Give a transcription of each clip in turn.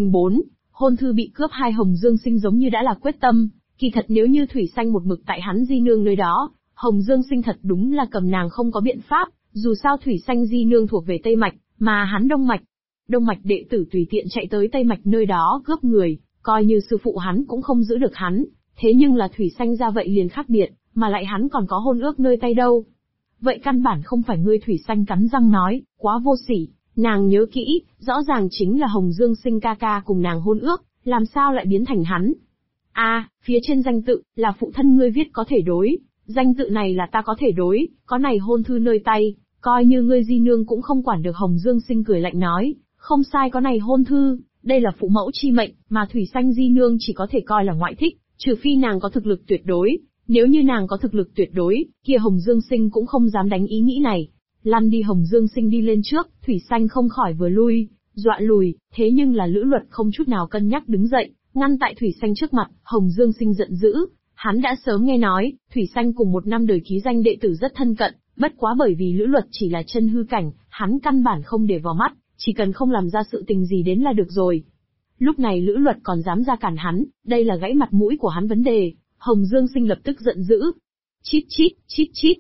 4. Hôn thư bị cướp hai Hồng Dương Sinh giống như đã là quyết tâm, kỳ thật nếu như Thủy Sanh một mực tại hắn di nương nơi đó, Hồng Dương Sinh thật đúng là cầm nàng không có biện pháp, dù sao Thủy Sanh di nương thuộc về Tây Mạch, mà hắn Đông Mạch. Đông Mạch đệ tử tùy tiện chạy tới Tây Mạch nơi đó cướp người, coi như sư phụ hắn cũng không giữ được hắn, thế nhưng là Thủy Sanh ra vậy liền khác biệt, mà lại hắn còn có hôn ước nơi tay đâu. Vậy căn bản không phải ngươi. Thủy Sanh cắn răng nói, quá vô sỉ, nàng nhớ kỹ, rõ ràng chính là Hồng Dương Sinh ca ca cùng nàng hôn ước, làm sao lại biến thành hắn? Phía trên danh tự, là phụ thân ngươi viết có thể đối, danh tự này là ta có thể đối, có này hôn thư nơi tay, coi như ngươi di nương cũng không quản được. Hồng Dương Sinh cười lạnh nói, không sai, có này hôn thư, đây là phụ mẫu chi mệnh, mà Thủy Sanh di nương chỉ có thể coi là ngoại thích, trừ phi nàng có thực lực tuyệt đối. Nếu như nàng có thực lực tuyệt đối, kia Hồng Dương Sinh cũng không dám đánh ý nghĩ này. Lăn đi. Hồng Dương Sinh đi lên trước, Thủy Sanh không khỏi vừa lui, dọa lùi, thế nhưng là Lữ Luật không chút nào cân nhắc đứng dậy, ngăn tại Thủy Sanh trước mặt. Hồng Dương Sinh giận dữ, hắn đã sớm nghe nói, Thủy Sanh cùng một năm đời ký danh đệ tử rất thân cận, bất quá bởi vì Lữ Luật chỉ là chân hư cảnh, hắn căn bản không để vào mắt, chỉ cần không làm ra sự tình gì đến là được rồi. Lúc này Lữ Luật còn dám ra cản hắn, đây là gãy mặt mũi của hắn vấn đề. Hồng Dương Sinh lập tức giận dữ. Chít chít,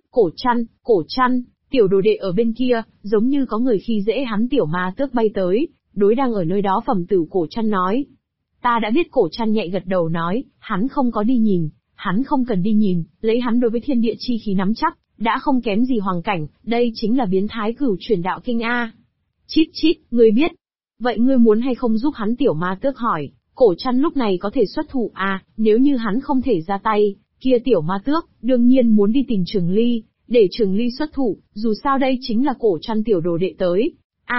cổ chăn, tiểu đồ đệ ở bên kia, giống như có người khi dễ hắn. Tiểu ma tước bay tới, đối đang ở nơi đó Phẩm Tử Cổ Chăn nói. Ta đã biết. Cổ Chăn nhạy gật đầu nói, hắn không có đi nhìn, hắn không cần đi nhìn, lấy hắn đối với thiên địa chi khí nắm chắc, đã không kém gì hoàng cảnh, đây chính là biến thái cửu chuyển đạo kinh a. Chít, ngươi biết. Vậy ngươi muốn hay không giúp hắn? Tiểu ma tước hỏi. Cổ Chăn lúc này có thể xuất thủ nếu như hắn không thể ra tay, kia Tiểu ma tước, đương nhiên muốn đi tìm Trường Ly, để Trường Ly xuất thủ, dù sao đây chính là Cổ Chăn tiểu đồ đệ tới.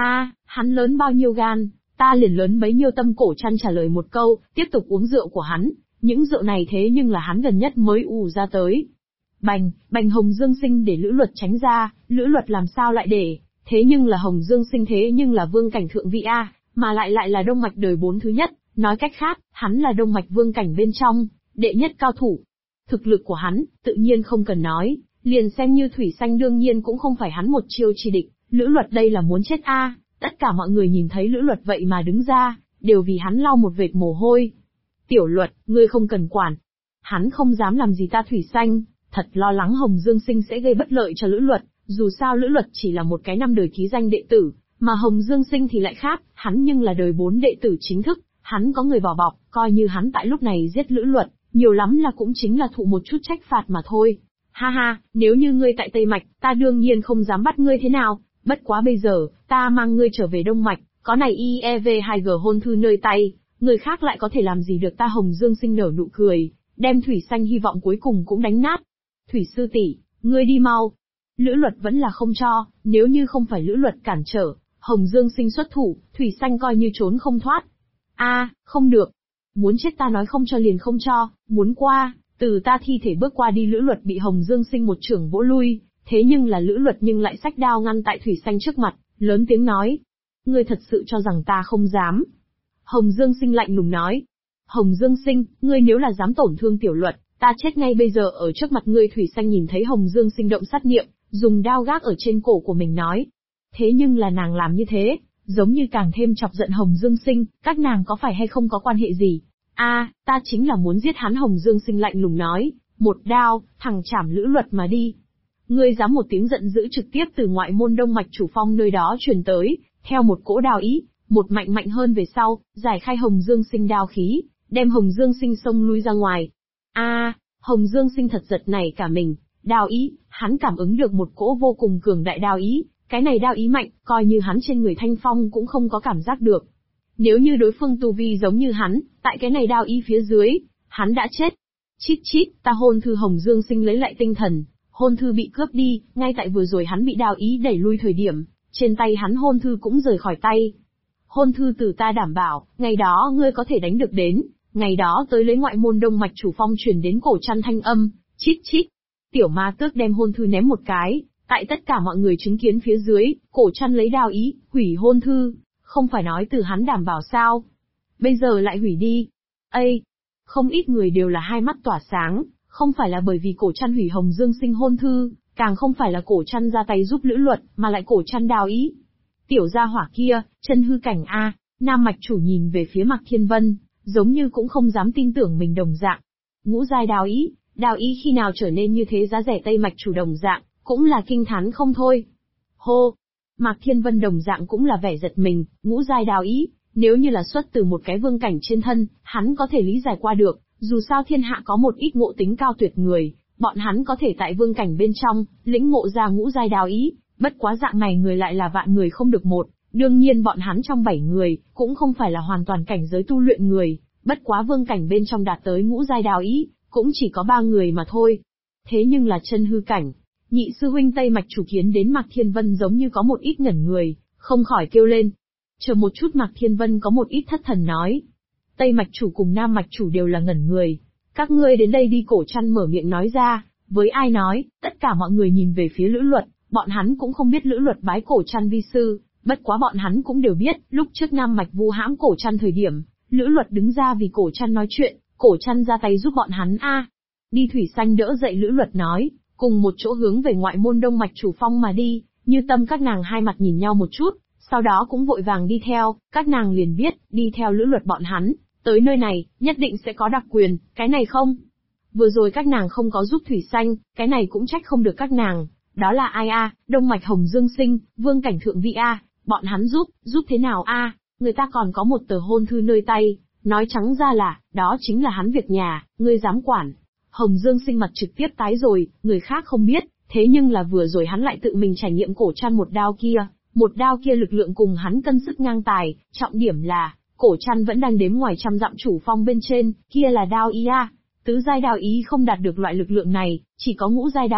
Hắn lớn bao nhiêu gan, ta liền lớn bấy nhiêu tâm. Cổ Chăn trả lời một câu, tiếp tục uống rượu của hắn, những rượu này thế nhưng là hắn gần nhất mới ủ ra tới. Bành Hồng Dương Sinh để Lữ Luật tránh ra, Lữ Luật làm sao lại để, thế nhưng là Hồng Dương Sinh thế nhưng là vương cảnh thượng vị mà lại là Đông Mạch đời 4 thứ nhất. Nói cách khác, hắn là Đông Mạch vương cảnh bên trong, đệ nhất cao thủ. Thực lực của hắn, tự nhiên không cần nói, liền xem như Thủy Sanh đương nhiên cũng không phải hắn một chiêu chi địch. Lữ Luật đây là muốn chết Tất cả mọi người nhìn thấy Lữ Luật vậy mà đứng ra, đều vì hắn lau một vệt mồ hôi. Tiểu Luật, ngươi không cần quản. Hắn không dám làm gì ta. Thủy Sanh thật lo lắng Hồng Dương Sinh sẽ gây bất lợi cho Lữ Luật, dù sao Lữ Luật chỉ là một cái năm đời ký danh đệ tử, mà Hồng Dương Sinh thì lại khác, hắn nhưng là đời 4 đệ tử chính thức. Hắn có người bảo bọc, coi như hắn tại lúc này giết Lữ Luật, nhiều lắm là cũng chính là thụ một chút trách phạt mà thôi. Nếu như ngươi tại Tây Mạch, ta đương nhiên không dám bắt ngươi thế nào, bất quá bây giờ, ta mang ngươi trở về Đông Mạch, có này IEV2G hôn thư nơi tay, người khác lại có thể làm gì được ta. Hồng Dương Sinh nở nụ cười, đem Thủy Sanh hy vọng cuối cùng cũng đánh nát. Thủy sư tỷ, ngươi đi mau. Lữ Luật vẫn là không cho, nếu như không phải Lữ Luật cản trở, Hồng Dương Sinh xuất thủ, Thủy Sanh coi như trốn không thoát. Không được. Muốn chết ta nói không cho liền không cho, muốn qua, từ ta thi thể bước qua đi. Lữ Luật bị Hồng Dương Sinh một chưởng vỗ lui, thế nhưng là Lữ Luật nhưng lại xách đao ngăn tại Thủy Sanh trước mặt, lớn tiếng nói. Ngươi thật sự cho rằng ta không dám? Hồng Dương Sinh lạnh lùng nói. Hồng Dương Sinh, ngươi nếu là dám tổn thương Tiểu Luật, ta chết ngay bây giờ ở trước mặt ngươi. Thủy Sanh nhìn thấy Hồng Dương Sinh động sát niệm, dùng đao gác ở trên cổ của mình nói. Thế nhưng là nàng làm như thế, giống như càng thêm chọc giận Hồng Dương Sinh, các nàng có phải hay không có quan hệ gì? Ta chính là muốn giết hắn. Hồng Dương Sinh lạnh lùng nói, một đao, thẳng chảm Lữ Luật mà đi. Ngươi dám? Một tiếng giận dữ trực tiếp từ ngoại môn Đông Mạch chủ phong nơi đó truyền tới, theo một cỗ đao ý, một mạnh hơn về sau, giải khai Hồng Dương Sinh đao khí, đem Hồng Dương Sinh xông lui ra ngoài. Hồng Dương Sinh thật giật nảy cả mình, đao ý, hắn cảm ứng được một cỗ vô cùng cường đại đao ý. Cái này đao ý mạnh, coi như hắn trên người thanh phong cũng không có cảm giác được. Nếu như đối phương tu vi giống như hắn, tại cái này đao ý phía dưới, hắn đã chết. Chít, ta hôn thư. Hồng Dương Sinh lấy lại tinh thần, hôn thư bị cướp đi, ngay tại vừa rồi hắn bị đao ý đẩy lui thời điểm, trên tay hắn hôn thư cũng rời khỏi tay. Hôn thư từ ta đảm bảo, ngày đó ngươi có thể đánh được đến, ngày đó tới lấy ngoại môn Đông Mạch chủ phong truyền đến Cổ Chăn thanh âm. Chít, Tiểu ma tước đem hôn thư ném một cái. Tại tất cả mọi người chứng kiến phía dưới, Cổ Chăn lấy đao ý, hủy hôn thư, không phải nói từ hắn đảm bảo sao? Bây giờ lại hủy đi. Không ít người đều là hai mắt tỏa sáng, không phải là bởi vì Cổ Chăn hủy Hồng Dương Sinh hôn thư, càng không phải là Cổ Chăn ra tay giúp Lữ Luật, mà lại Cổ Chăn đao ý. Tiểu gia hỏa kia, chân hư cảnh Nam mạch chủ nhìn về phía Mạc Thiên Vân, giống như cũng không dám tin tưởng mình đồng dạng. Ngũ giai đao ý khi nào trở nên như thế, giá rẻ Tây mạch chủ đồng dạng, cũng là kinh thán không thôi. Hô! Mạc Thiên Vân đồng dạng cũng là vẻ giật mình, ngũ giai đao ý, nếu như là xuất từ một cái vương cảnh trên thân, hắn có thể lý giải qua được, dù sao thiên hạ có một ít ngộ tính cao tuyệt người, bọn hắn có thể tại vương cảnh bên trong, lĩnh ngộ ra ngũ giai đao ý, bất quá dạng này người lại là vạn người không được một, đương nhiên bọn hắn trong 7 người, cũng không phải là hoàn toàn cảnh giới tu luyện người, bất quá vương cảnh bên trong đạt tới ngũ giai đao ý, cũng chỉ có 3 người mà thôi. Thế nhưng là chân hư cảnh, nhị sư huynh Tây mạch chủ kiến đến Mạc Thiên Vân giống như có một ít ngẩn người, không khỏi kêu lên. Chờ một chút, Mạc Thiên Vân có một ít thất thần nói. Tây mạch chủ cùng Nam mạch chủ đều là ngẩn người. Các ngươi đến đây đi, Cổ Trăn mở miệng nói ra, với ai nói, tất cả mọi người nhìn về phía Lữ Luật, bọn hắn cũng không biết Lữ Luật bái Cổ Trăn vi sư, bất quá bọn hắn cũng đều biết, lúc trước Nam mạch vu hãm Cổ Trăn thời điểm, Lữ Luật đứng ra vì Cổ Trăn nói chuyện, Cổ Trăn ra tay giúp bọn hắn a. Đi Thủy Xanh đỡ dậy Lữ Luật nói, cùng một chỗ hướng về ngoại môn Đông mạch chủ phong mà đi, Như Tâm các nàng hai mặt nhìn nhau một chút, sau đó cũng vội vàng đi theo, các nàng liền biết, đi theo Lữ Luật bọn hắn, tới nơi này, nhất định sẽ có đặc quyền, cái này không. Vừa rồi các nàng không có giúp Thủy Xanh, cái này cũng trách không được các nàng, đó là ai a? Đông mạch Hồng Dương Sinh, vương cảnh thượng vị a, bọn hắn giúp thế nào a? Người ta còn có một tờ hôn thư nơi tay, nói trắng ra là, đó chính là hắn việc nhà, ngươi dám quản. Hồng Dương Sinh mặt trực tiếp tái rồi, người khác không biết, thế nhưng là vừa rồi hắn lại tự mình trải nghiệm Cổ Trăn một đao kia lực lượng cùng hắn cân sức ngang tài, trọng điểm là, Cổ Trăn vẫn đang đếm ngoài trăm dặm chủ phong bên trên, kia là đao ý a. Tứ giai đao ý không đạt được loại lực lượng này, chỉ có ngũ giai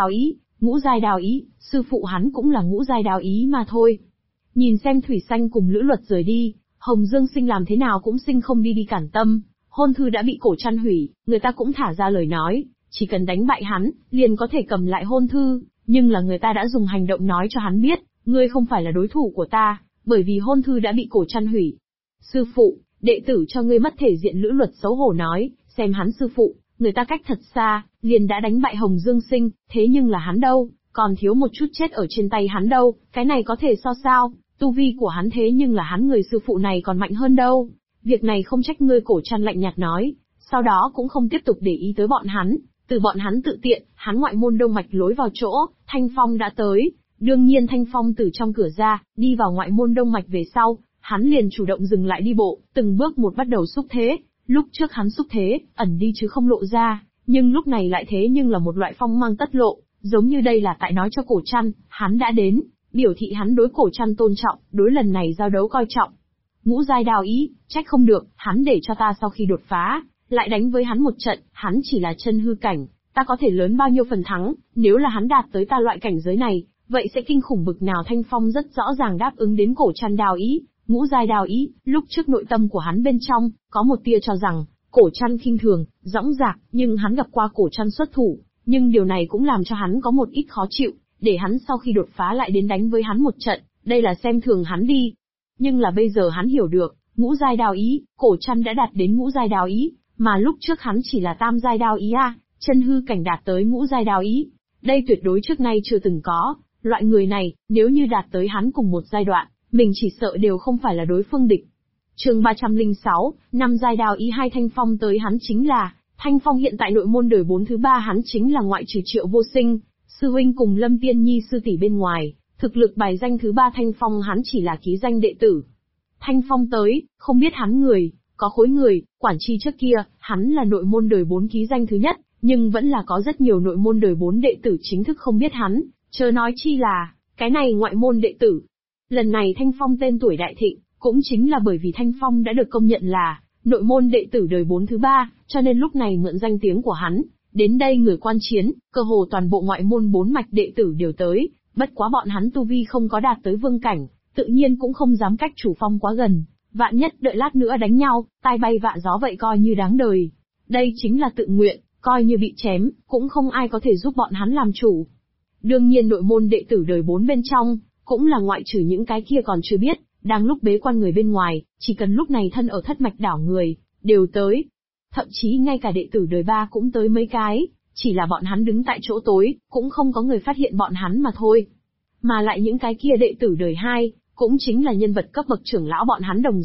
đao ý, sư phụ hắn cũng là ngũ giai đao ý mà thôi. Nhìn xem Thủy Xanh cùng Lữ Luật rời đi, Hồng Dương Sinh làm thế nào cũng sinh không đi cản tâm, hôn thư đã bị Cổ Trăn hủy, người ta cũng thả ra lời nói, chỉ cần đánh bại hắn, liền có thể cầm lại hôn thư, nhưng là người ta đã dùng hành động nói cho hắn biết, ngươi không phải là đối thủ của ta, bởi vì hôn thư đã bị Cổ Trăn hủy. Sư phụ, đệ tử cho ngươi mất thể diện, Lữ Luật xấu hổ nói, xem hắn sư phụ, người ta cách thật xa, liền đã đánh bại Hồng Dương Sinh, thế nhưng là hắn đâu, còn thiếu một chút chết ở trên tay hắn đâu, cái này có thể so sao, tu vi của hắn thế nhưng là hắn người sư phụ này còn mạnh hơn đâu. Việc này không trách ngươi, Cổ Trăn lạnh nhạt nói, sau đó cũng không tiếp tục để ý tới bọn hắn, từ bọn hắn tự tiện, hắn ngoại môn Đông mạch lối vào chỗ, Thanh Phong đã tới, đương nhiên Thanh Phong từ trong cửa ra, đi vào ngoại môn Đông mạch về sau, hắn liền chủ động dừng lại đi bộ, từng bước một bắt đầu xúc thế, lúc trước hắn xúc thế, ẩn đi chứ không lộ ra, nhưng lúc này lại thế nhưng là một loại phong mang tất lộ, giống như đây là tại nói cho Cổ Trăn, hắn đã đến, biểu thị hắn đối Cổ Trăn tôn trọng, đối lần này giao đấu coi trọng. Ngũ giai đao ý, trách không được, hắn để cho ta sau khi đột phá, lại đánh với hắn một trận, hắn chỉ là chân hư cảnh, ta có thể lớn bao nhiêu phần thắng, nếu là hắn đạt tới ta loại cảnh giới này, vậy sẽ kinh khủng bực nào. Thanh Phong rất rõ ràng đáp ứng đến Cổ Trăn đao ý, ngũ giai đao ý, lúc trước nội tâm của hắn bên trong, có một tia cho rằng, Cổ Trăn khinh thường, dõng dạc, nhưng hắn gặp qua Cổ Trăn xuất thủ, nhưng điều này cũng làm cho hắn có một ít khó chịu, để hắn sau khi đột phá lại đến đánh với hắn một trận, đây là xem thường hắn đi. Nhưng là bây giờ hắn hiểu được, ngũ giai đao ý, Cổ Trăn đã đạt đến ngũ giai đao ý, mà lúc trước hắn chỉ là tam giai đao ý a, chân hư cảnh đạt tới ngũ giai đao ý. Đây tuyệt đối trước nay chưa từng có, loại người này, nếu như đạt tới hắn cùng một giai đoạn, mình chỉ sợ đều không phải là đối phương địch. Chương 306, năm giai đao ý hai. Thanh Phong tới hắn chính là, Thanh Phong hiện tại nội môn đời 4 thứ 3 hắn chính là ngoại trừ Triệu Vô Sinh, sư huynh cùng Lâm Tiên Nhi sư tỷ bên ngoài, thực lực bài danh thứ 3 Thanh Phong hắn chỉ là ký danh đệ tử. Thanh Phong tới, không biết hắn người, có khối người, quản chi trước kia, hắn là nội môn đời 4 ký danh thứ nhất, nhưng vẫn là có rất nhiều nội môn đời 4 đệ tử chính thức không biết hắn, chớ nói chi là, cái này ngoại môn đệ tử. Lần này Thanh Phong tên tuổi đại thịnh, cũng chính là bởi vì Thanh Phong đã được công nhận là nội môn đệ tử đời 4 thứ 3, cho nên lúc này mượn danh tiếng của hắn, đến đây người quan chiến, cơ hồ toàn bộ ngoại môn 4 mạch đệ tử đều tới, bất quá bọn hắn tu vi không có đạt tới vương cảnh, tự nhiên cũng không dám cách chủ phong quá gần, vạn nhất đợi lát nữa đánh nhau, tai bay vạ gió vậy coi như đáng đời. Đây chính là tự nguyện, coi như bị chém, cũng không ai có thể giúp bọn hắn làm chủ. Đương nhiên nội môn đệ tử đời 4 bên trong, cũng là ngoại trừ những cái kia còn chưa biết, đang lúc bế quan người bên ngoài, chỉ cần lúc này thân ở thất mạch đảo người, đều tới. Thậm chí ngay cả đệ tử đời 3 cũng tới mấy cái, chỉ là bọn hắn đứng tại chỗ tối, cũng không có người phát hiện bọn hắn mà thôi. Mà lại những cái kia đệ tử đời 2, cũng chính là nhân vật cấp bậc trưởng lão bọn hắn đồng dạng,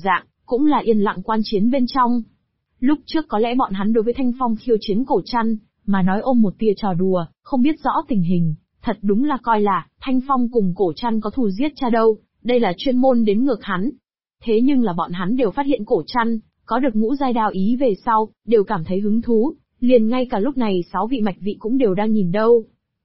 cũng là yên lặng quan chiến bên trong. Lúc trước có lẽ bọn hắn đối với Thanh Phong khiêu chiến Cổ Trăn, mà nói ôm một tia trò đùa, không biết rõ tình hình, thật đúng là coi là, Thanh Phong cùng Cổ Trăn có thù giết cha đâu, đây là chuyên môn đến ngược hắn. Thế nhưng là bọn hắn đều phát hiện Cổ Trăn, có được ngũ giai đao ý về sau, đều cảm thấy hứng thú, liền ngay cả lúc này 6 vị mạch vị cũng đều đang nhìn đâu.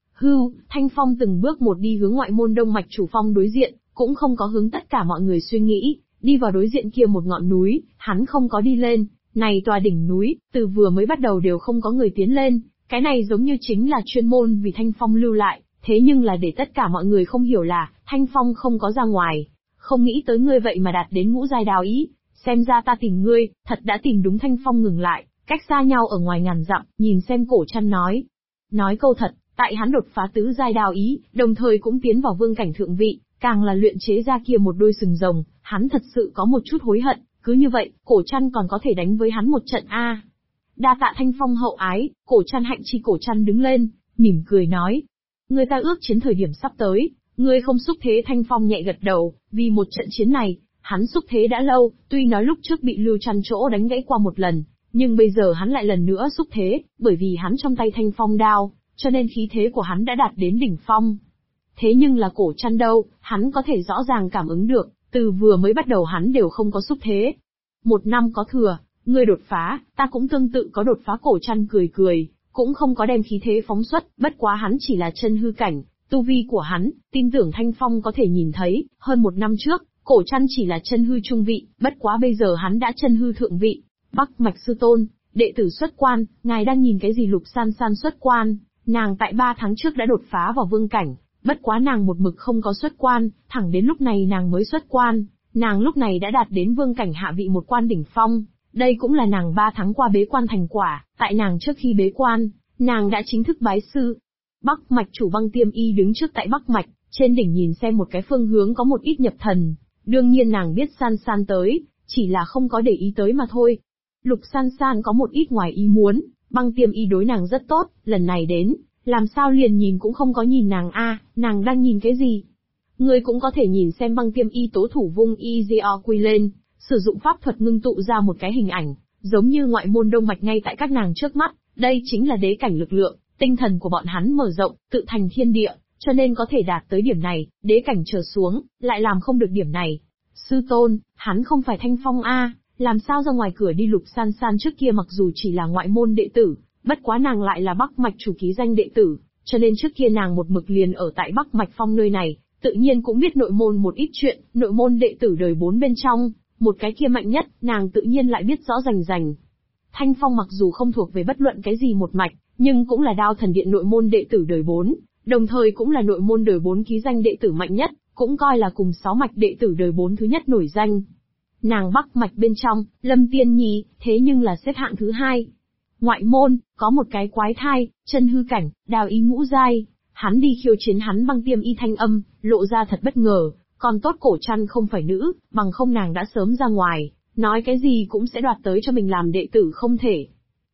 Thanh Phong từng bước một đi hướng ngoại môn đông mạch chủ phong đối diện, cũng không có hướng tất cả mọi người suy nghĩ, đi vào đối diện kia một ngọn núi, hắn không có đi lên, này tòa đỉnh núi, từ vừa mới bắt đầu đều không có người tiến lên, cái này giống như chính là chuyên môn vì Thanh Phong lưu lại, thế nhưng là để tất cả mọi người không hiểu là, Thanh Phong không có ra ngoài, không nghĩ tới ngươi vậy mà đạt đến ngũ giai đao ý, xem ra ta tìm ngươi, thật đã tìm đúng. Thanh Phong ngừng lại, cách xa nhau ở ngoài ngàn dặm, nhìn xem Cổ Trăn nói. Nói câu thật, tại hắn đột phá tứ giai đao ý, đồng thời cũng tiến vào vương cảnh thượng vị, càng là luyện chế ra kia một đôi sừng rồng, hắn thật sự có một chút hối hận, cứ như vậy, Cổ Trăn còn có thể đánh với hắn một trận a. Đa tạ Thanh Phong hậu ái, Cổ Trăn hạnh chi. Cổ Trăn đứng lên, mỉm cười nói. Người ta ước chiến thời điểm sắp tới, ngươi không xúc thế. Thanh Phong nhẹ gật đầu, vì một trận chiến này, hắn xúc thế đã lâu, tuy nói lúc trước bị Lưu Trăn chỗ đánh gãy qua một lần, nhưng bây giờ hắn lại lần nữa xúc thế, bởi vì hắn trong tay Thanh Phong đao, cho nên khí thế của hắn đã đạt đến đỉnh phong. Thế nhưng là Cổ Trăn đâu, hắn có thể rõ ràng cảm ứng được, từ vừa mới bắt đầu hắn đều không có xúc thế. Một năm có thừa, ngươi đột phá, ta cũng tương tự có đột phá. Cổ Trăn cười cười, cũng không có đem khí thế phóng xuất, bất quá hắn chỉ là chân hư cảnh, tu vi của hắn, tin tưởng Thanh Phong có thể nhìn thấy, hơn một năm trước, Cổ Trăn chỉ là chân hư trung vị, bất quá bây giờ hắn đã chân hư thượng vị. Bắc mạch sư tôn, đệ tử xuất quan, ngài đang nhìn cái gì? Lục San San xuất quan, nàng tại 3 tháng trước đã đột phá vào vương cảnh, bất quá nàng một mực không có xuất quan, thẳng đến lúc này nàng mới xuất quan, nàng lúc này đã đạt đến vương cảnh hạ vị một quan đỉnh phong, đây cũng là nàng 3 tháng qua bế quan thành quả, tại nàng trước khi bế quan, nàng đã chính thức bái sư. Bắc mạch chủ Băng Tiêm Y đứng trước tại Bắc mạch, trên đỉnh nhìn xem một cái phương hướng có một ít nhập thần, đương nhiên nàng biết San San tới, chỉ là không có để ý tới mà thôi. Lục San San có một ít ngoài ý muốn, Băng Tiêm Y đối nàng rất tốt, lần này đến, làm sao liền nhìn cũng không có nhìn nàng a, nàng đang nhìn cái gì? Ngươi cũng có thể nhìn xem. Băng Tiêm Y tố thủ vung Izio quy lên, sử dụng pháp thuật ngưng tụ ra một cái hình ảnh, giống như ngoại môn đông mạch ngay tại các nàng trước mắt, đây chính là đế cảnh lực lượng, tinh thần của bọn hắn mở rộng, tự thành thiên địa, cho nên có thể đạt tới điểm này, đế cảnh trở xuống, lại làm không được điểm này. Sư tôn, hắn không phải Thanh Phong a, làm sao ra ngoài cửa đi? Lục San San trước kia mặc dù chỉ là ngoại môn đệ tử, bất quá nàng lại là Bắc mạch chủ ký danh đệ tử, cho nên trước kia nàng một mực liền ở tại Bắc mạch phong nơi này, tự nhiên cũng biết nội môn một ít chuyện, nội môn đệ tử đời 4 bên trong, một cái kia mạnh nhất, nàng tự nhiên lại biết rõ rành rành. Thanh Phong mặc dù không thuộc về bất luận cái gì một mạch, nhưng cũng là Đao Thần Điện nội môn đệ tử đời 4, đồng thời cũng là nội môn đời 4 ký danh đệ tử mạnh nhất, cũng coi là cùng 6 mạch đệ tử đời 4 thứ nhất nổi danh. Nàng Bắc mạch bên trong, Lâm Tiên Nhi, thế nhưng là xếp hạng thứ 2. Ngoại môn, có một cái quái thai, chân hư cảnh, đao ý ngũ giai, hắn đi khiêu chiến hắn. Băng Tiêm Y thanh âm, lộ ra thật bất ngờ, còn tốt Cổ Trăn không phải nữ, bằng không nàng đã sớm ra ngoài, nói cái gì cũng sẽ đoạt tới cho mình làm đệ tử không thể.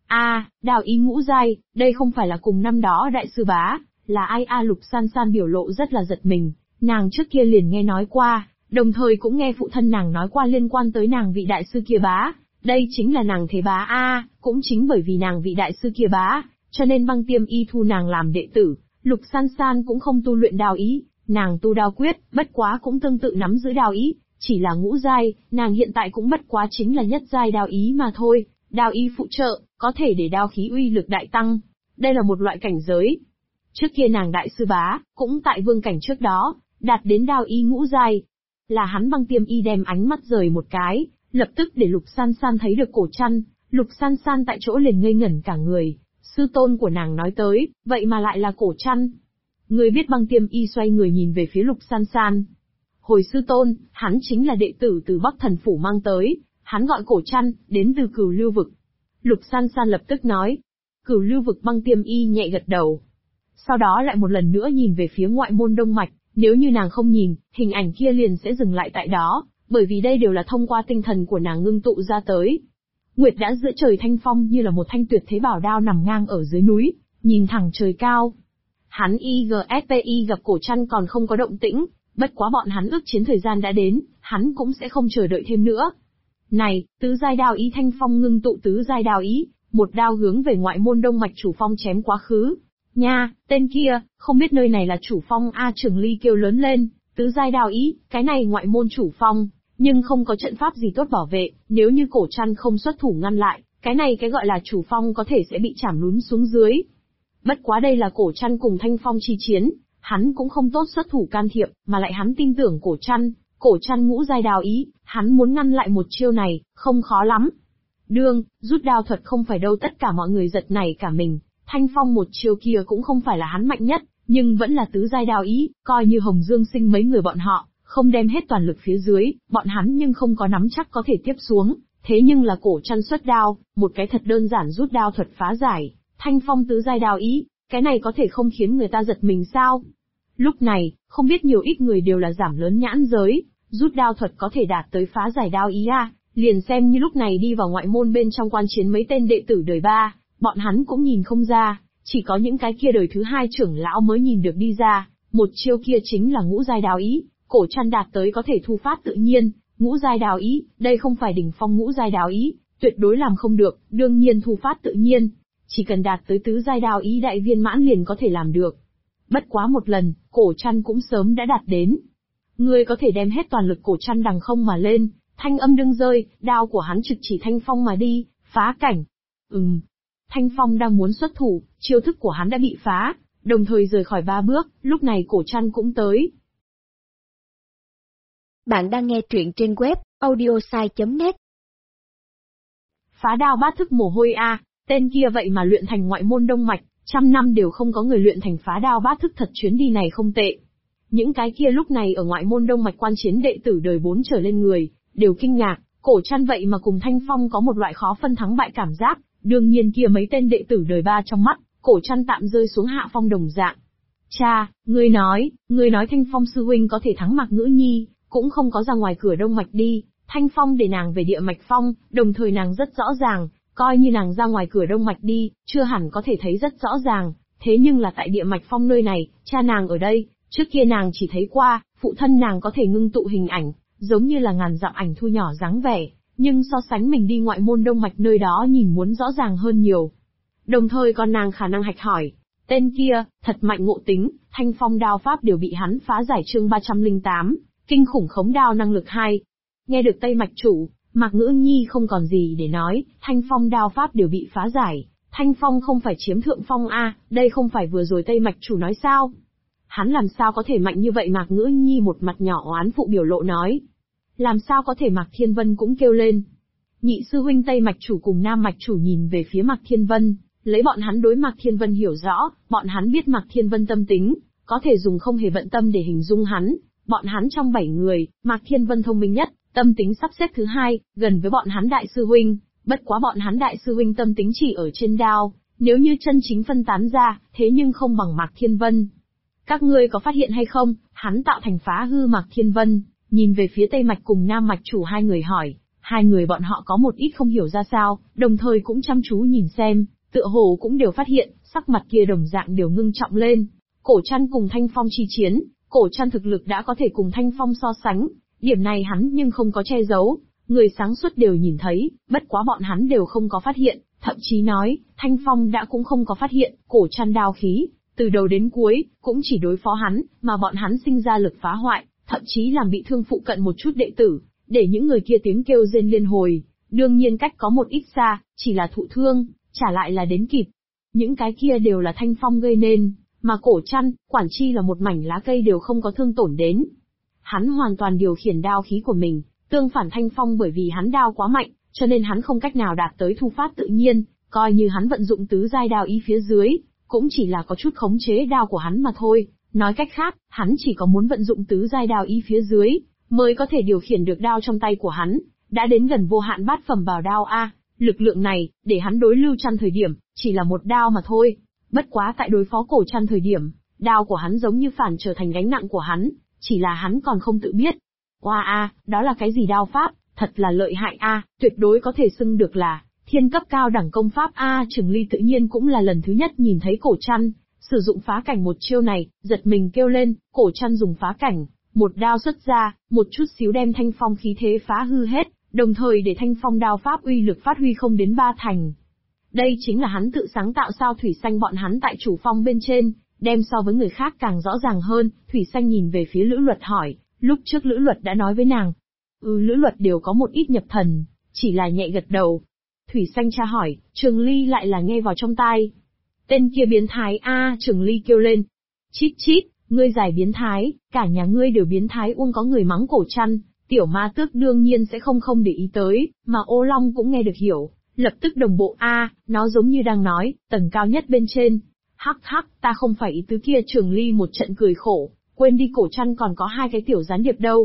Đao ý ngũ giai, đây không phải là cùng năm đó đại sư bá, là ai Lục San San biểu lộ rất là giật mình, nàng trước kia liền nghe nói qua, đồng thời cũng nghe phụ thân nàng nói qua liên quan tới nàng vị đại sư kia bá, đây chính là nàng thế bá cũng chính bởi vì nàng vị đại sư kia bá, cho nên Băng Tiêm Y thu nàng làm đệ tử. Lục San San cũng không tu luyện đao ý, nàng tu đao quyết, bất quá cũng tương tự nắm giữ đao ý, chỉ là ngũ giai, nàng hiện tại cũng bất quá chính là nhất giai đao ý mà thôi, đao ý phụ trợ, có thể để đao khí uy lực đại tăng. Đây là một loại cảnh giới. Trước kia nàng đại sư bá, cũng tại vương cảnh trước đó, đạt đến đao ý ngũ giai. Là hắn. Băng Tiêm Y đem ánh mắt rời một cái, lập tức để Lục San San thấy được Cổ Trăn, Lục San San tại chỗ liền ngây ngẩn cả người, sư tôn của nàng nói tới, vậy mà lại là Cổ Trăn. Người biết. Băng Tiêm Y xoay người nhìn về phía Lục San San. Hồi sư tôn, hắn chính là đệ tử từ Bắc Thần Phủ mang tới, hắn gọi Cổ Trăn, đến từ Cửu Lưu Vực. Lục San San lập tức nói. Cửu Lưu Vực. Băng Tiêm Y nhẹ gật đầu. Sau đó lại một lần nữa nhìn về phía ngoại môn đông mạch, nếu như nàng không nhìn, hình ảnh kia liền sẽ dừng lại tại đó, bởi vì đây đều là thông qua tinh thần của nàng ngưng tụ ra tới. Nguyệt đã giữa trời thanh phong như là một thanh tuyệt thế bảo đao nằm ngang ở dưới núi, nhìn thẳng trời cao. Hắn IGSPI gặp Cổ Trăn còn không có động tĩnh, bất quá bọn hắn ước chiến thời gian đã đến, hắn cũng sẽ không chờ đợi thêm nữa. Này, tứ giai đao ý! Thanh Phong ngưng tụ tứ giai đao ý, một đao hướng về ngoại môn Đông Mạch chủ phong chém quá khứ. Nha, tên kia, không biết nơi này là chủ phong a? Trường Ly kêu lớn lên, tứ giai đao ý, cái này ngoại môn chủ phong, nhưng không có trận pháp gì tốt bảo vệ, nếu như Cổ Trăn không xuất thủ ngăn lại, cái này cái gọi là chủ phong có thể sẽ bị chảm lún xuống dưới. Bất quá đây là Cổ Trăn cùng Thanh Phong chi chiến, hắn cũng không tốt xuất thủ can thiệp, mà lại hắn tin tưởng Cổ Trăn ngũ giai đao ý, hắn muốn ngăn lại một chiêu này, không khó lắm. Đương, rút đao thuật không phải đâu, tất cả mọi người giật nảy cả mình, Thanh Phong một chiêu kia cũng không phải là hắn mạnh nhất, nhưng vẫn là tứ giai đao ý, coi như Hồng Dương Sinh mấy người bọn họ, không đem hết toàn lực phía dưới, bọn hắn nhưng không có nắm chắc có thể tiếp xuống, thế nhưng là Cổ Trăn xuất đao, một cái thật đơn giản rút đao thuật phá giải, Thanh Phong tứ giai đao ý, cái này có thể không khiến người ta giật mình sao? Lúc này, không biết nhiều ít người đều là giảm lớn nhãn giới, rút đao thuật có thể đạt tới phá giải đao ý a, liền xem như lúc này đi vào ngoại môn bên trong quan chiến mấy tên đệ tử đời 3, bọn hắn cũng nhìn không ra, chỉ có những cái kia đời thứ 2 trưởng lão mới nhìn được đi ra, một chiêu kia chính là ngũ giai đao ý, Cổ Trăn đạt tới có thể thu phát tự nhiên, ngũ giai đao ý, đây không phải đỉnh phong ngũ giai đao ý, tuyệt đối làm không được, đương nhiên thu phát tự nhiên, chỉ cần đạt tới tứ giai đao ý đại viên mãn liền có thể làm được. Bất quá một lần, Cổ Trăn cũng sớm đã đạt đến. Ngươi có thể đem hết toàn lực. Cổ Trăn đằng không mà lên, thanh âm đương rơi, đao của hắn trực chỉ Thanh Phong mà đi, phá cảnh. Thanh Phong đang muốn xuất thủ, chiêu thức của hắn đã bị phá, đồng thời rời khỏi 3 bước, lúc này Cổ Trăn cũng tới. Bạn đang nghe truyện trên web audiosai.net. Phá đao bát thức mồ hôi a, tên kia vậy mà luyện thành ngoại môn Đông Mạch, trăm năm đều không có người luyện thành phá đao bát thức, thật chuyến đi này không tệ. Những cái kia lúc này ở ngoại môn Đông Mạch quan chiến đệ tử đời 4 trở lên người, đều kinh ngạc, Cổ Trăn vậy mà cùng Thanh Phong có một loại khó phân thắng bại cảm giác, đương nhiên kia mấy tên đệ tử đời 3 trong mắt, Cổ Trăn tạm rơi xuống hạ phong đồng dạng. Cha, ngươi nói Thanh Phong sư huynh có thể thắng Mạc Ngữ Nhi, cũng không có ra ngoài cửa Đông Mạch đi, Thanh Phong để nàng về địa mạch phong, đồng thời nàng rất rõ ràng, coi như nàng ra ngoài cửa Đông Mạch đi, chưa hẳn có thể thấy rất rõ ràng, thế nhưng là tại địa mạch phong nơi này, cha nàng ở đây, trước kia nàng chỉ thấy qua, phụ thân nàng có thể ngưng tụ hình ảnh, giống như là ngàn dặm ảnh thu nhỏ dáng vẻ, nhưng so sánh mình đi ngoại môn Đông Mạch nơi đó nhìn muốn rõ ràng hơn nhiều. Đồng thời còn nàng khả năng hạch hỏi, tên kia, thật mạnh ngộ tính, Thanh Phong đao pháp đều bị hắn phá giải. Chương 308, kinh khủng khống đao năng lực 2. Nghe được Tây Mạch chủ, Mạc Ngữ Nhi không còn gì để nói, Thanh Phong đao pháp đều bị phá giải, Thanh Phong không phải chiếm thượng phong a, đây không phải vừa rồi Tây Mạch chủ nói sao? Hắn làm sao có thể mạnh như vậy? Mạc Ngữ Nhi một mặt nhỏ oán phụ biểu lộ nói. Làm sao có thể? Mạc Thiên Vân cũng kêu lên. Nhị sư huynh Tây Mạch chủ cùng Nam Mạch chủ nhìn về phía Mạc Thiên Vân, lấy bọn hắn đối Mạc Thiên Vân hiểu rõ, bọn hắn biết Mạc Thiên Vân tâm tính, có thể dùng không hề bận tâm để hình dung hắn. Bọn hắn trong 7 người, Mạc Thiên Vân thông minh nhất, tâm tính sắp xếp thứ 2, gần với bọn hắn đại sư huynh, bất quá bọn hắn đại sư huynh tâm tính chỉ ở trên đao, nếu như chân chính phân tán ra, thế nhưng không bằng Mạc Thiên Vân. Các ngươi có phát hiện hay không, hắn tạo thành phá hư Mạc Thiên Vân, nhìn về phía Tây Mạch cùng Nam Mạch chủ hai người hỏi, hai người bọn họ có một ít không hiểu ra sao, đồng thời cũng chăm chú nhìn xem, tựa hồ cũng đều phát hiện, sắc mặt kia đồng dạng đều ngưng trọng lên. Cổ Trăn cùng Thanh Phong chi chiến, Cổ Trăn thực lực đã có thể cùng Thanh Phong so sánh, điểm này hắn nhưng không có che giấu, người sáng suốt đều nhìn thấy, bất quá bọn hắn đều không có phát hiện, thậm chí nói, Thanh Phong đã cũng không có phát hiện, Cổ Trăn đao khí, từ đầu đến cuối, cũng chỉ đối phó hắn, mà bọn hắn sinh ra lực phá hoại, thậm chí làm bị thương phụ cận một chút đệ tử, để những người kia tiếng kêu rên liên hồi, đương nhiên cách có một ít xa, chỉ là thụ thương, trả lại là đến kịp. Những cái kia đều là Thanh Phong gây nên, mà Cổ Trăn, quản chi là một mảnh lá cây đều không có thương tổn đến. Hắn hoàn toàn điều khiển đao khí của mình, tương phản Thanh Phong bởi vì hắn đao quá mạnh, cho nên hắn không cách nào đạt tới thu phát tự nhiên, coi như hắn vận dụng tứ giai đao ý phía dưới, cũng chỉ là có chút khống chế đao của hắn mà thôi. Nói cách khác, hắn chỉ có muốn vận dụng tứ giai đao ý phía dưới, mới có thể điều khiển được đao trong tay của hắn, đã đến gần vô hạn bát phẩm bảo đao a. Lực lượng này, để hắn đối Lưu Trăn thời điểm, chỉ là một đao mà thôi. Bất quá tại đối phó Cổ Trăn thời điểm, đao của hắn giống như phản trở thành gánh nặng của hắn, chỉ là hắn còn không tự biết. Oa a, đó là cái gì đao pháp, thật là lợi hại a, tuyệt đối có thể xưng được là thiên cấp cao đẳng công pháp a. Trường Ly tự nhiên cũng là lần thứ nhất nhìn thấy Cổ Trăn sử dụng phá cảnh một chiêu này, giật mình kêu lên, Cổ Trăn dùng phá cảnh, một đao xuất ra, một chút xíu đem Thanh Phong khí thế phá hư hết, đồng thời để Thanh Phong đao pháp uy lực phát huy không đến 3 thành. Đây chính là hắn tự sáng tạo sao Thủy Xanh bọn hắn tại chủ phong bên trên, đem so với người khác càng rõ ràng hơn. Thủy Xanh nhìn về phía Lữ Luật hỏi, lúc trước Lữ Luật đã nói với nàng. Lữ Luật đều có một ít nhập thần, chỉ là nhẹ gật đầu. Thủy Xanh tra hỏi, Trường Ly lại là nghe vào trong tai. Tên kia biến thái a, Trường Ly kêu lên. Chít chít, ngươi giải biến thái, cả nhà ngươi đều biến thái. Có người mắng Cổ Trăn, Tiểu Ma Tước đương nhiên sẽ không để ý tới, mà Ô Long cũng nghe được hiểu, lập tức đồng bộ nó giống như đang nói, tầng cao nhất bên trên. Hắc hắc, ta không phải ý tứ kia. Trường Ly một trận cười khổ, quên đi Cổ Trăn còn có 2 cái tiểu gián điệp đâu.